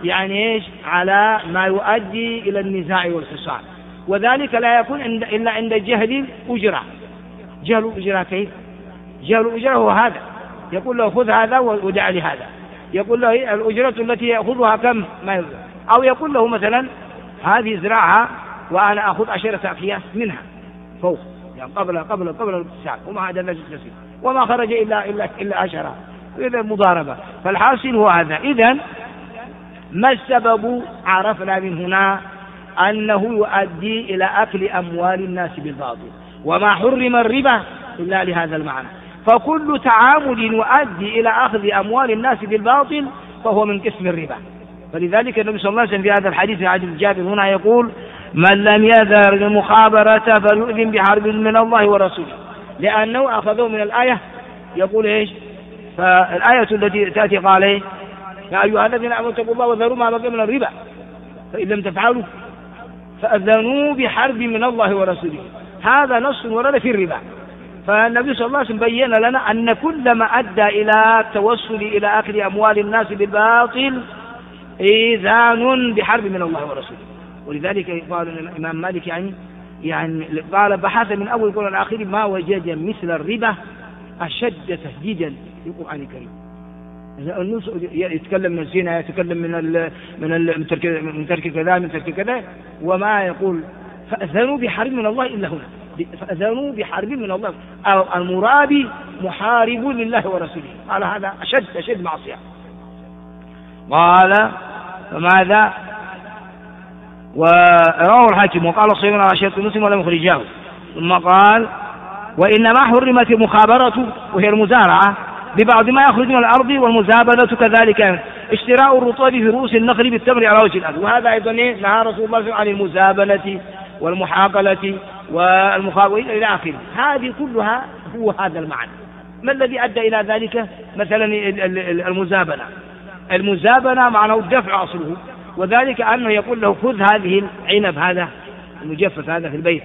على ما يؤدي إلى النزاع والخصام، وذلك لا يكون إلا عند جهل الأجرة. جهل الأجرة كيف؟ جهل الأجرة هو هذا، يقول له خذ هذا ودع لي هذا، يقول له الأجرة التي يأخذها كم ما يأخذ، أو يقول له مثلا هذه زراعة وأنا أخذ 10 أكياس منها فوق، يعني قبل الساعة، وما هذا الذي يصير وما خرج إلا 10، إذا مضاربة. فالحاصل هو هذا. إذن ما السبب؟ عرفنا من هنا أنه يؤدي إلى أكل أموال الناس بالباطل، وما حرم الربا إلا لهذا المعنى، فكل تعامل يؤدي إلى أخذ أموال الناس بالباطل فهو من قسم الربا. فلذلك النبي صلى الله عليه وسلم في هذا الحديث في حديث جابر هنا يقول من لم يذر المخابرة فليؤذن بحرب من الله ورسوله، لأنه أخذوه من الآية يقول إيش؟ فالآية التي تأتي قال إيه؟ يا أيها الذين آمنوا اتقوا الله وذروا ما بقي من الربا فإن لم تفعلوا فأذنوا بحرب من الله ورسوله. هذا نص ورد في الربا. فالنبي صلى الله عليه وسلم بين لنا أن كل ما أدى إلى التوسل إلى أكل أموال الناس بالباطل إذان بحرب من الله ورسوله. ولذلك قال الإمام مالك يعني قال بحث من أول قول الآخر ما وجد مثل الربا أشد تهديدا في القرآن الكريم. يتكلم من الزنا، يتكلم من ترك كذا، من ترك كذا، وما يقول فأذنوا بحرب من الله إلا هنا، فأذنوا بحرب من الله، أو المرابي محارب لله ورسوله. قال هذا أشد معصية. قال فماذا؟ ورواه الحاكم وقال صحيح على شرط مسلم ولم يخرجاه. ثم قال وإنما حرمت المخابرة وهي المزارعة ببعض ما يخرج من الأرض، والمزابنة كذلك اشتراء الرطب في رؤوس النخل بالتمر على وجه الأرض. وهذا أيضا نهى رسول الله عن المزابنة والمحاقلة والمخابرة إلى آخره. هذه كلها هو هذا المعنى. ما الذي أدى إلى ذلك؟ مثلا المزابنة معناه الدفع أصله، وذلك أنه يقول له خذ هذه العنب هذا المجفف هذا في البيت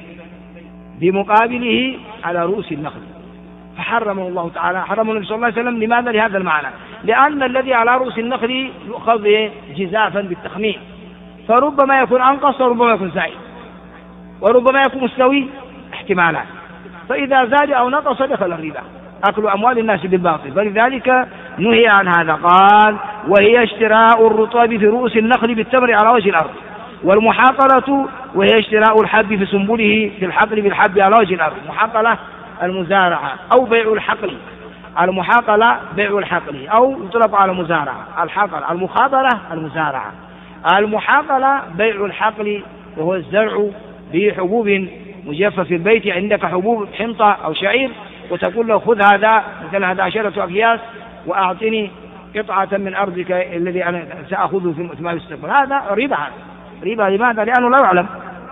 بمقابله على رؤوس النخل، فحرمه الله تعالى، حرمه النبي صلى الله عليه وسلم. لماذا؟ لهذا المعنى، لأن الذي على رؤوس النخل يؤخذ جزافا بالتخمين، فربما يكون أنقص وربما يكون زائد وربما يكون مستوي احتمالات، فإذا زاد أو نقص دخل الربا أكل أموال الناس بالباطل. فلذلك نهي عن هذا. قال وهي اشتراء الرطب في رؤوس النخل بالتمر على وجه الأرض، والمحاقلة وهي اشتراء الحب في سنبله في الحقل بالحب على وجه الأرض. محاقلة المزارعة أو بيع الحقل، المحاقلة بيع الحقل أو يطلق على المزارعة. الحقل المخابرة المزارعة، المحاقلة بيع الحقل وهو الزرع بحبوب مجفف في البيت. عندك حبوب حنطة أو شعير وتقول له خذ هذا مثلا هذا 10 أكياس وأعطني قطعة من أرضك الذي أنا سأخذه في ما يستقبل. هذا ربا. ربا لماذا؟ لأنه لا يعلم.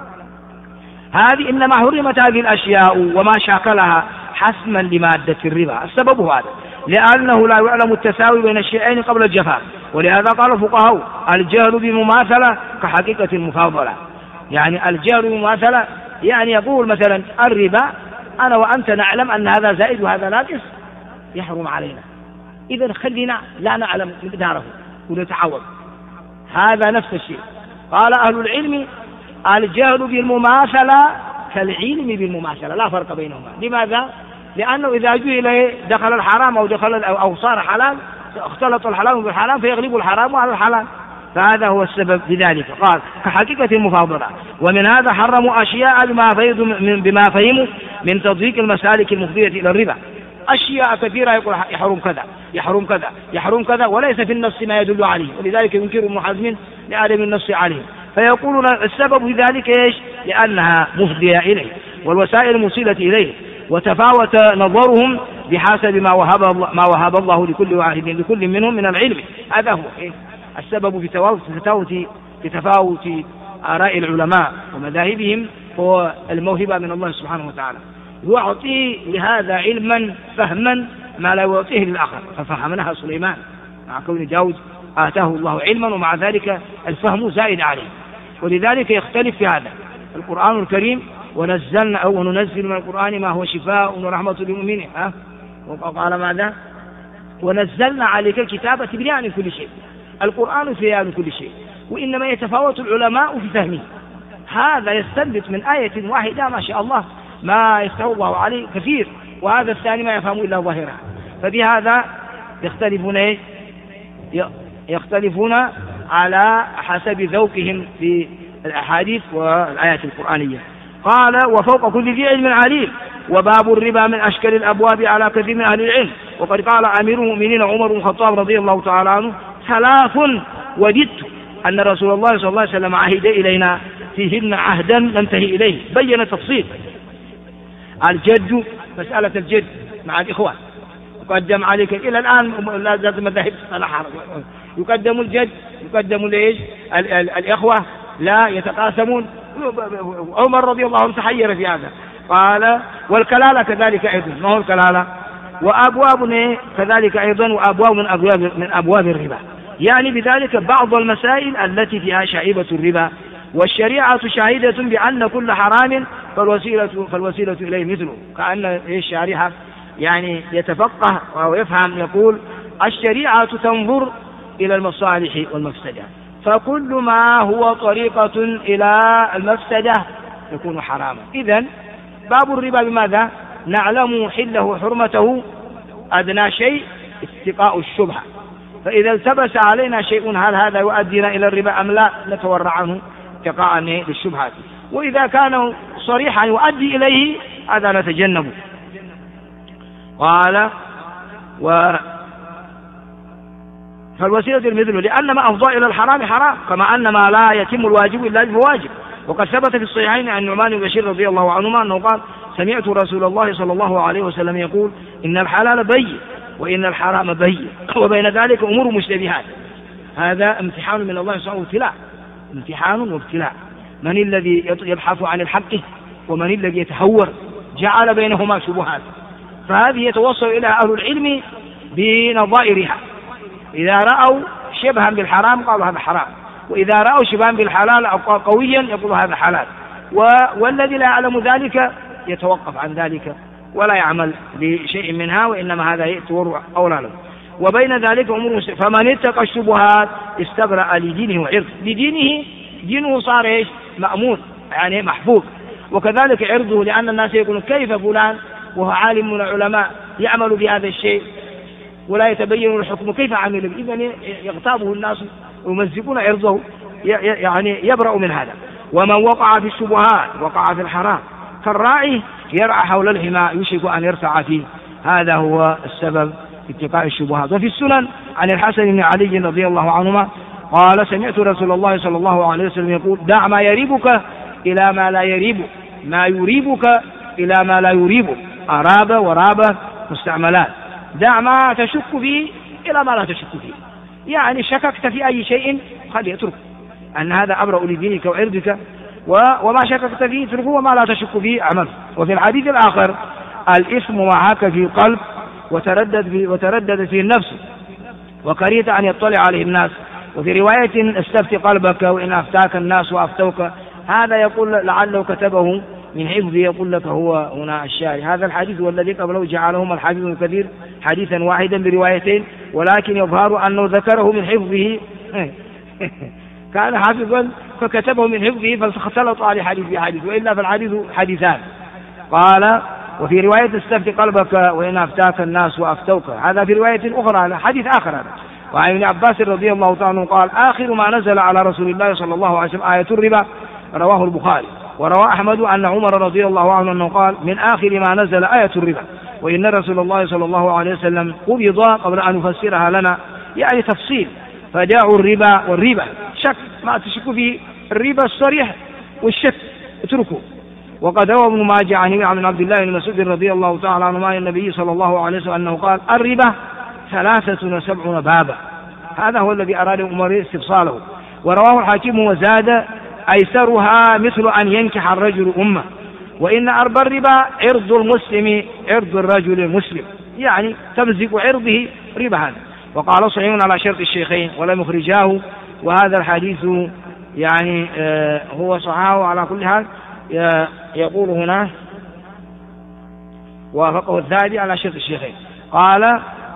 هذه إنما حرمت هذه الأشياء وما شاكلها حسما لمادة الربا. السبب هذا لأنه لا يعلم التساوي بين الشيئين قبل الجفاف، ولهذا قال الفقهاء الجهل بمماثلة كحقيقة المفاضلة. يعني الجهل بمماثلة يعني يقول مثلا الربا أنا وأنت نعلم أن هذا زائد وهذا ناقص يحرم علينا، إذا خلينا لا نعلم مقداره ونتعوض. هذا نفس الشيء. قال أهل العلم الجهل بالمماثلة كالعلم بالمماثلة، لا فرق بينهما. لماذا؟ لأنه إذا جهل دخل الحرام أو صار حلال، اختلط الحلال بالحرام فيغلب الحرام على الحلال، فهذا هو السبب في ذلك. قال كحقيقة المفاضلة. ومن هذا حرموا أشياء بما فهموا من تضييق المسالك المفضية إلى الربا. أشياء كثيرة يقول يحرم كذا يحرم كذا يحرم كذا وليس في النص ما يدل عليه، ولذلك ينكر ابن حزم لعدم النص عليه. فيقولون السبب في ذلك إيش؟ لأنها مفضية إليه والوسائل موصلة إليه، وتفاوت نظرهم بحسب ما وهب الله لكل واحد لكل منهم من العلم. هذا هو السبب في تفاوت آراء العلماء ومذاهبهم، هو الموهبة من الله سبحانه وتعالى. يعطي لهذا علما فهما ما لا يعطيه للآخر، ففهمناها سليمان مع كون داود آتاه الله علما ومع ذلك الفهم زائد عليه. ولذلك يختلف في هذا القرآن الكريم وننزل من القرآن ما هو شفاء ورحمة للمؤمنين. وقال ماذا؟ ونزلنا عليك الكتاب تبيانا لكل شيء. القرآن بيان كل شيء، وإنما يتفاوت العلماء في فهمه. هذا يستنبط من آية واحدة ما شاء الله ما يفتح الله عليه كثير، وهذا الثاني ما يفهم إلا ظاهرها. فبهذا يختلفون على حسب ذوقهم في الأحاديث والآيات القرآنية. قال وفوق كل ذي علم عليم. وباب الربا من أشكال الأبواب على كثير من أهل العلم. وقد قال أمير المؤمنين عمر بن الخطاب رضي الله تعالى عنه 3 وددت أن رسول الله صلى الله عليه وسلم عهد إلينا فيهن عهدا ننتهي إليه. بين تفصيل الجد، مسألة الجد مع الإخوان يقدم عليك إلى الآن لازم مذاهب صلاح، يقدم الجد يقدم ليش الإخوة لا يتقاسمون عمر رضي الله عنه تحير في هذا، قال والكلالة كذلك أيضا، ما هو الكلالة؟ وأبواب كذلك أيضا، وأبواب من أبواب الربا، يعني بذلك بعض المسائل التي فيها شائبة الربا. والشريعة شاهدة بأن كل حرام فالوسيلة إليه مثله، كأن الشريعة يعني يتفقه أو يفهم، يقول الشريعة تنظر إلى المصالح والمفسدة، فكل ما هو طريقة إلى المفسدة يكون حراما. إذن باب الربا بماذا؟ نعلم حله وحرمته، أدنى شيء اتقاء الشبهة، فإذا التبس علينا شيء هل هذا يؤدينا إلى الربا أم لا، نتورع عنه اتقاء للشبهات، وإذا كان صريحا يؤدي إليه هذا نتجنبه. قال فالوسيلة المثل، لأن ما أفضى إلى الحرام حرام، كما أن ما لا يتم الواجب إلا بواجب. وقد ثبت في الصحيحين عن نعمان بن بشير رضي الله عنهما أنه قال سمعت رسول الله صلى الله عليه وسلم يقول إن الحلال بين وإن الحرام بين وبين ذلك أمور مشتبهات. هذا امتحان من الله سبحانه وتعالى، امتحان وابتلاء. من الذي يبحث عن الحق ومن الذي يتهور، جعل بينهما شبهات، فهذه يتوصل إلى أهل العلم بنظائرها. إذا رأوا شبها بالحرام قالوا هذا حرام، وإذا رأوا شبها بالحلال أو قويا يقولوا هذا حلال، والذي لا يعلم ذلك يتوقف عن ذلك ولا يعمل بشيء منها، وإنما هذا يتورع أولى له. وبين ذلك أمور فمن اتقى الشبهات استبرأ لدينه وعرضه، دينه صار إيش؟ مأمون، يعني محفوظ، وكذلك عرضه، لأن الناس يقولون كيف فلان وهو عالم من العلماء يعمل بهذا الشيء ولا يتبين الحكم كيف عمل به، إذن يغتابه الناس ويمزقون عرضه، يعني يبرأ من هذا. ومن وقع في الشبهات وقع في الحرام، كالراعي يرعى حول الحمى يشرك أن يرتع فيه، هذا هو السبب في اتقاء الشبهات. وفي السنن عن الحسن بن علي رضي الله عنهما قال سمعت رسول الله صلى الله عليه وسلم يقول دع ما يريبك إلى ما لا يريبك، ما يريبك إلى ما لا يريبك، أراب وراب مستعملات، دع ما تشك فيه إلى ما لا تشك فيه، يعني شككت في أي شيء خليه اتركه، أن هذا أبرأ لدينك وعرضك، وما شككت فيه اتركه، وما لا تشك فيه أعمله. وفي الحديث الآخر الإثم معك في القلب وتردد في النفس وكرهت أن يطلع عليه الناس. وفي رواية استفتي قلبك وإن أفتاك الناس وأفتوك، هذا يقول لعله كتبه من حفظه، يقول لك هو هنا الشارع. هذا الحديث والذي قبله جعلهما الحافظ ابن كثير حديثا واحدا بروايتين، ولكن يظهر أنه ذكره من حفظه كان حافظا فكتبه من حفظه فاختلط على حديث بحديث، وإلا فالحديث حديثان. قال وفي رواية استفتي قلبك وإن أفتاك الناس وأفتوك، هذا في رواية أخرى حديث آخر هذا. وعن ابن عباس رضي الله تعالى عنه قال آخر ما نزل على رسول الله صلى الله عليه وسلم آية الربا، رواه البخاري. وروى أحمد أن عمر رضي الله عنه أنه قال من آخر ما نزل آية الربا، وإن رسول الله صلى الله عليه وسلم قبض قبل أن يفسرها لنا، يعني تفصيل، فدعوا الربا والربا شك ما تشك في الربا الصريح والشك اتركوا. وقد روى ابن ماجه عن عبد الله بن مسعود رضي الله تعالى عنه عن النبي صلى الله عليه وسلم أنه قال الربا 73 بابا، هذا هو الذي أراد عمر استفصاله. ورواه الحاكم وزاد أيسرها مثل أن ينكح الرجل أمه، وإن أربى الربا عرض المسلم عرض الرجل المسلم، يعني تمزق عرضه ربا هذا. وقال صحيح على شرط الشيخين ولم يخرجاه، وهذا الحديث يعني هو صححه على كل حال. يقول هنا وافقه الذهبي على شرط الشيخين. قال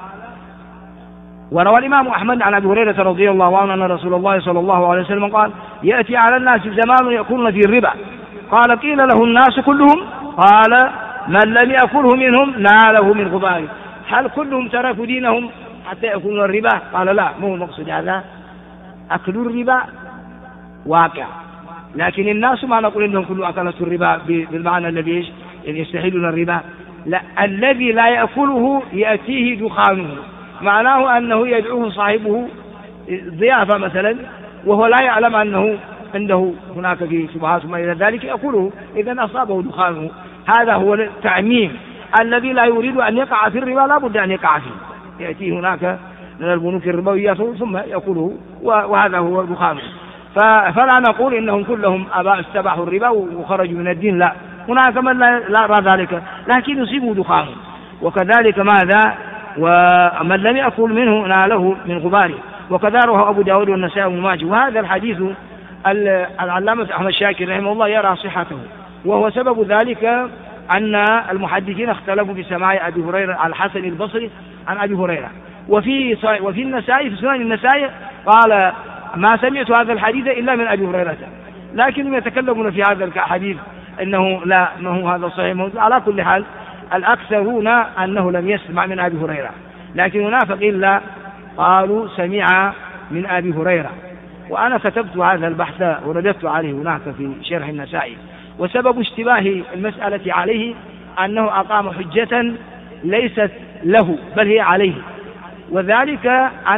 وروى الإمام أحمد عن أبي هريرة رضي الله عنه أن رسول الله صلى الله عليه وسلم قال يأتي على الناس زمان يأكلون في الربا، قال قيل له الناس كلهم؟ قال من لم يأكله منهم ناله من غباره. هل كلهم تركوا دينهم حتى يأكلون الربا؟ قال لا، مو المقصود هذا، أكل الربا واقع، لكن الناس ما نقول إنهم كلهم أكلوا الربا بالمعنى الذي يستحيلون الربا، لا، الذي لا يأكله يأتيه دخانه، معناه أنه يدعوه صاحبه ضيافة مثلا وهو لا يعلم أنه عنده هناك في شبهات وما إلى ذلك يأكله، إذن أصابه دخانه. هذا هو التعميم. الذي لا يريد أن يقع في الربا لا بد أن يقع فيه، يأتي هناك من البنوك الربوية ثم يأكله، وهذا هو دخانه. فلا نقول إنهم كلهم آباء استباحوا الربا وخرجوا من الدين، لا، هناك من لا يرى ذلك لكن يصيبه دخان، وكذلك ماذا ومن لم يأكل منه ناله من غباره، وكذا رواه أبو داود والنسائي وابن ماجه. وهذا الحديث العلامة أحمد شاكر رحمه الله يرى صحته، وهو سبب ذلك أن المحدثين اختلفوا بسماع أبي هريرة على الحسن البصري عن أبي هريرة. وفي النسائي في سنن النسائي قال ما سمعت هذا الحديث إلا من أبي هريرة، لكنهم يتكلمون في هذا الحديث أنه لا، ما هو هذا صحيح موجود. على كل حال الأكثرون أنه لم يسمع من أبي هريرة، لكن هناك إلا قالوا سمع من أبي هريرة. وأنا كتبت هذا البحث ورددت عليه هناك في شرح النسائي. وسبب اشتباه المسألة عليه أنه أقام حجة ليست له بل هي عليه، وذلك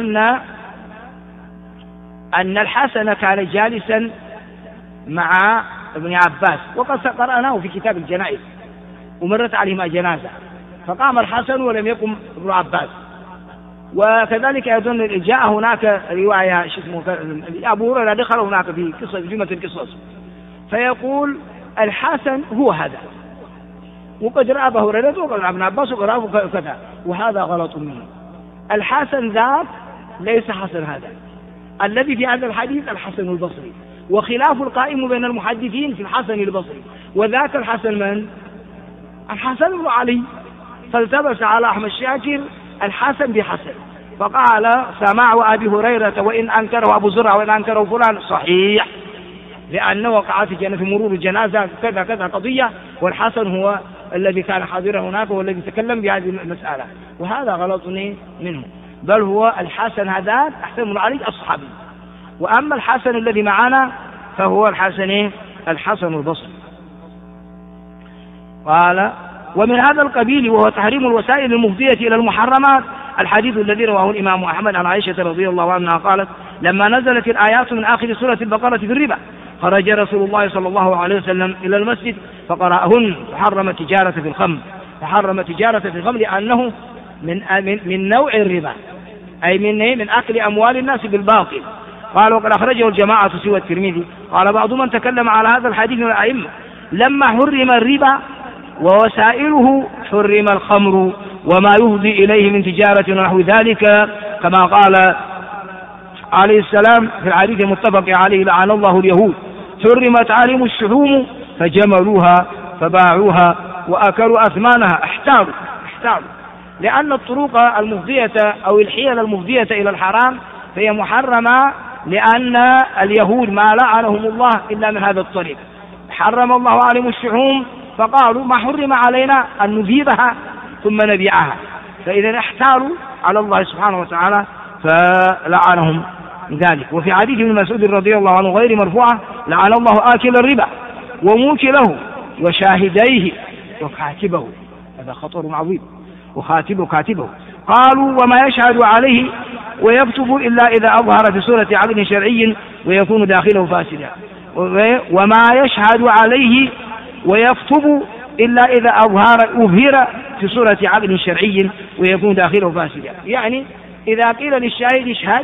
أن الحسن كان جالسا مع ابن عباس، وقد قرأناه في كتاب الجنائز، ومرت عليهما جنازة فقام الحسن ولم يقم ابن عباس. وكذلك أيضا جاء هناك رواية أبو هريرة دخل هناك في قصة جملة القصص فيقول الحسن هو هذا، وقد رأى أبو هريرة وقد رأى ابن عباس وقد رأى كذا، وهذا غلط منه. الحسن ذاك ليس حسن هذا الذي في هذا الحديث الحسن البصري، وخلاف القائم بين المحدثين في الحسن البصري، وذاك الحسن من؟ الحسن بن علي. فالتبس على أحمد شاكر الحسن بحسن، فقال سماع أبي هريرة وإن أنكره أبو زرع وإن أنكره فلان صحيح، لأنه وقعت في مرور الجنازة كذا كذا قضية، والحسن هو الذي كان حاضرا هناك والذي تكلم بهذه المسألة، وهذا غلط منه، بل هو الحسن هذا أحسن من علي الصحابي. وأما الحسن الذي معنا فهو الحسن البصري. قال ومن هذا القبيل وهو تحريم الوسائل المفضية إلى المحرمات الحديث الذي رواه الإمام أحمد عن عائشة رضي الله عنها قالت لما نزلت الآيات من آخر سورة البقرة في الربا خرج رسول الله صلى الله عليه وسلم إلى المسجد فقرأهن فحرم تجارة في الخمر لأنه من نوع الربا، أي من أكل أموال الناس بالباطل. قال وقد أخرجه الجماعة سوى الترمذي. قال بعض من تكلم على هذا الحديث من الأئمة لما حرم الربا ووسائله حرم الخمر وما يفضي إليه من تجارة ونحو ذلك، كما قال عليه السلام في الحديث المتفق عليه لعن الله اليهود حرمت عليهم الشحوم فجملوها فباعوها وأكلوا أثمانها. احتاروا لأن الطرق المفضية أو الحيل المفضية إلى الحرام فهي محرمة، لأن اليهود ما لعنهم الله إلا من هذا الطريق. حرم الله عليهم الشحوم فقالوا ما حرم علينا أن نذيبها ثم نبيعها، فإذا احتاروا على الله سبحانه وتعالى فلعنهم ذلك. وفي حديث ابن مسعود رضي الله عنه غير مرفوعة لعن الله آكل الربا وموكله وشاهديه وكاتبه، هذا خطر عظيم، كاتبه. قالوا وما يشهد عليه ويكتب إلا إذا أظهر في صورة عقد شرعي ويكون داخله فاسدا، وما يشهد عليه ويكتب إلا إذا أظهر في صورة عقد شرعي ويكون داخله فاسدا. يعني إذا قيل للشاهد اشهد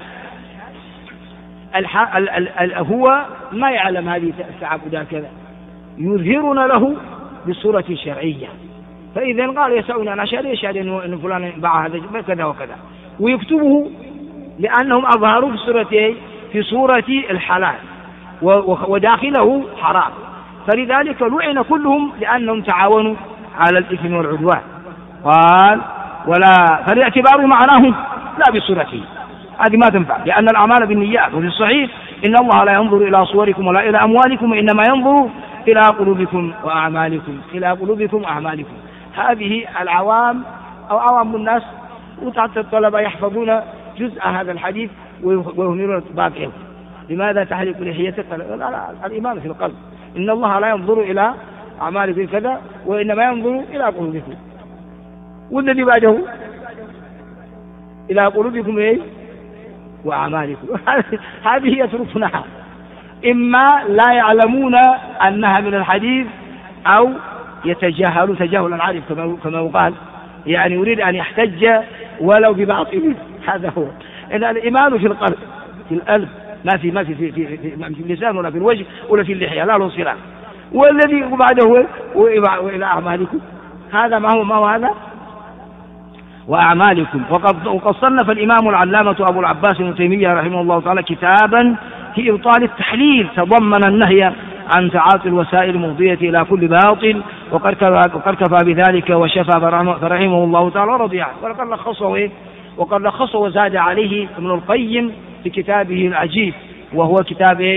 هو ما يعلم هذه التعبدات كذا، يظهرون له بصورة شرعية، فإذا قال يسألون عن أشهد يشهد أن فلان باع هذا كذا وكذا، ويكتبه لأنهم أظهروا في صورة الحلال وداخله حرام، فلذلك لعن كلهم لأنهم تعاونوا على الإثم والعدوان. قال فالاعتبار معناه لا بصورته، هذه ما تنفع، لأن الأعمال بالنيات. وفي الصحيح إن الله لا ينظر إلى صوركم ولا إلى أموالكم وإنما ينظر إلى قلوبكم وأعمالكم. هذه العوام أو عوام الناس وتحت الطلبة يحفظون جزء هذا الحديث ويهملون باقيه. لماذا تحلق لحيتك؟ الإيمان في القلب. إن الله لا ينظر إلى أعمالكم كذا وإنما ينظر إلى قلوبكم، والذي بعده إلى قلوبكم وأعمالكم. هذه يتركونها، إما لا يعلمون أنها من الحديث أو يتجاهلوا تجاهلا عارف كما يقال، يعني يريد أن يحتج ولو بباطله. هذا هو إن الإيمان في القلب في اللسان ولا في الوجه ولا في اللحية، لا له صلة. والذي بعده وإلى أعمالكم، هذا ما هو هذا وأعمالكم. وقد صنف الإمام العلامة أبو العباس ابن تيمية رحمه الله تعالى كتابا في إبطال التحليل تضمن النهي عن تعاطي الوسائل المفضية إلى كل باطل، وقد كفى بذلك وشفى فرحمه الله تعالى ورضي عنه. وقد لخصه وزاد عليه ابن القيم في كتابه العجيب، وهو كتاب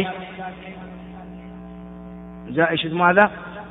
ماذا؟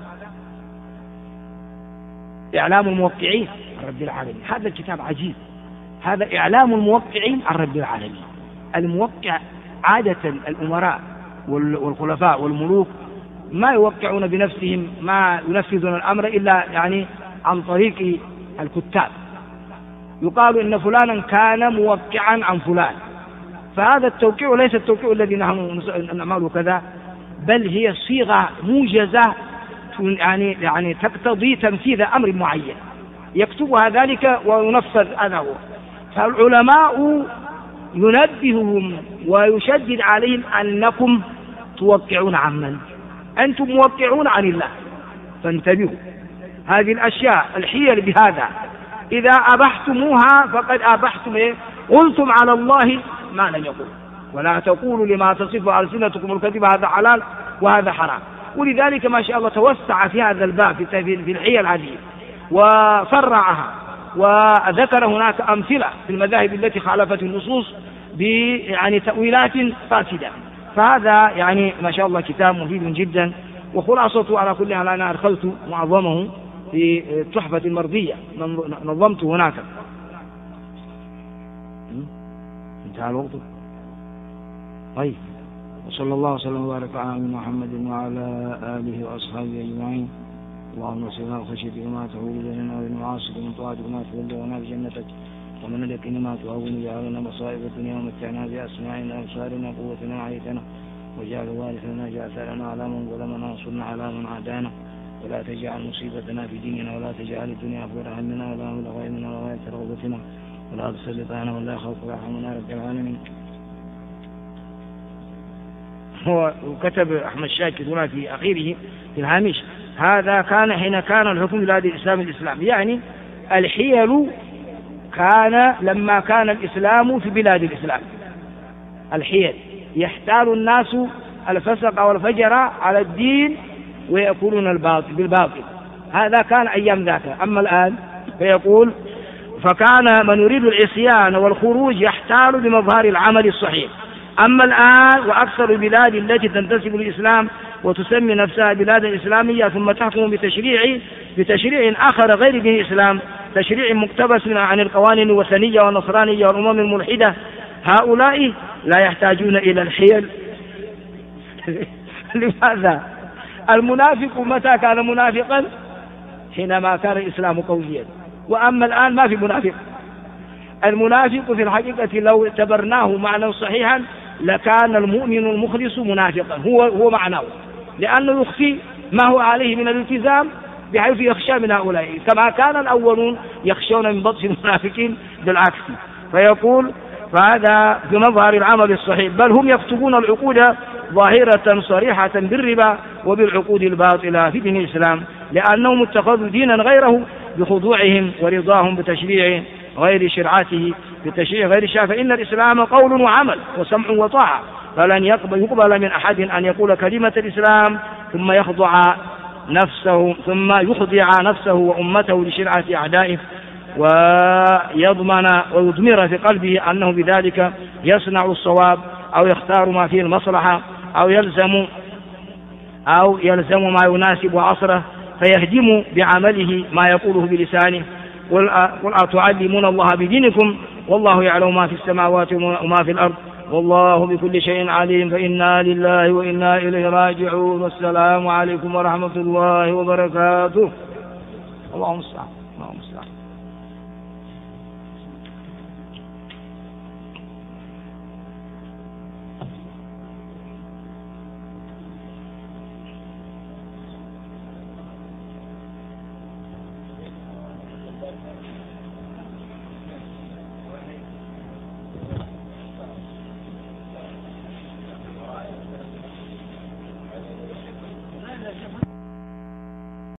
إعلام الموقعين عن رب العالمين. هذا الكتاب عجيب، هذا إعلام الموقعين عن رب العالمين. الموقع عادة الأمراء والخلفاء والملوك ما يوقعون بنفسهم، ما ينفذون الأمر إلا يعني عن طريق الكتاب. يقال إن فلانا كان موقعا عن فلان، فهذا التوقيع ليس التوقيع الذي نحن نعمله كذا، بل هي صيغة موجزة يعني تقتضي تنفيذ أمر معين، يكتبها ذلك وينفذ هذا هو. فالعلماء ينبههم ويشدد عليهم أنكم توقعون عن من؟ أنتم موقعون عن الله، فانتبهوا. هذه الأشياء الحيل بهذا إذا أبحتموها فقد أبحتم قلتم على الله ما لم يقول. ولا تقولوا لما تصف ألسنتكم الكذب هذا حلال وهذا حرام. ولذلك ما شاء الله توسع في هذا الباب في الحيل هذه وفرعها، وذكر هناك أمثلة في المذاهب التي خالفت النصوص يعني تأويلات فاسدة. فهذا يعني ما شاء الله كتاب مفيد جدا، وخلاصته على كل حال أنا أدخلت معظمه في التحفة المرضية، نظمته هناك. انتهى الوقت. طيب، وصلى الله وسلم وبارك على محمد وعلى آله وأصحابه أجمعين. اللهم صل خشيتك ما تحول بيننا وبين معاصيك، ومن طاعتك ما تبلغنا بجنتك، ومن اليقين ما تهون جعلنا مصائب الدنيا ومتعنا بأسماعنا وأبصارنا قوتنا وحيتنا، وجعل وارثنا جعل ثارنا على من ظلمنا وانصرنا على من عادانا، ولا تجعل مصيبتنا في ديننا، ولا تجعل الدنيا أكبر همنا ولا مبلغ علمنا ولا غاية رغبتنا، ولا تسلط علينا ولا خوف رحمنا رب العالمين. هو كتب أحمد شاكر هنا في أخيره في الهامش: هذا كان حين كان الحكم بلاد الإسلام يعني الحيل كان لما كان الإسلام في بلاد الإسلام. الحيل يحتال الناس الفسق والفجر على الدين ويأكلون الباطل بالباطل. هذا كان أيام ذاك. أما الآن فيقول: فكان من يريد العصيان والخروج يحتال بمظهر العمل الصحيح. أما الآن وأكثر البلاد التي تنتسب للإسلام وتسمي نفسها بلادا إسلامية ثم تحكم بتشريع آخر غير دين الإسلام، تشريع مقتبس عن القوانين الوثنية والنصرانية والأمم الملحدة، هؤلاء لا يحتاجون إلى الحيل. لماذا؟ المنافق متى كان منافقا؟ حينما كان الإسلام قويا. وأما الآن ما في منافق. المنافق في الحقيقة لو اعتبرناه معنى صحيحا لكان المؤمن المخلص منافقا، هو معناه، لأنه يخفي ما هو عليه من الالتزام بحيث يخشى من هؤلاء، كما كان الأولون يخشون من بطش المنافقين بالعكس. فيقول: فهذا بمظهر العمل الصحيح، بل هم يكتبون العقود ظاهرة صريحة بالربا وبالعقود الباطلة في دين الإسلام، لأنهم اتخذوا دينا غيره بخضوعهم ورضاهم بتشريع غير شرعته، بتشريع غير الشرع. فإن الإسلام قول وعمل وسمع وطاعة، فلن يقبل من أحد أن يقول كلمة الإسلام ثم يخضع نفسه وأمته لشرعة أعدائه، ويضمن ويضمر في قلبه أنه بذلك يصنع الصواب أو يختار ما فيه المصلحة أو يلزم ما يناسب عصره، فيهدم بعمله ما يقوله بلسانه. قل أتعلمون الله بدينكم والله يعلم ما في السماوات وما في الأرض والله بكل شيء عليم. فإنا لله وإنا إليه راجعون. والسلام عليكم ورحمة الله وبركاته. اللهم صل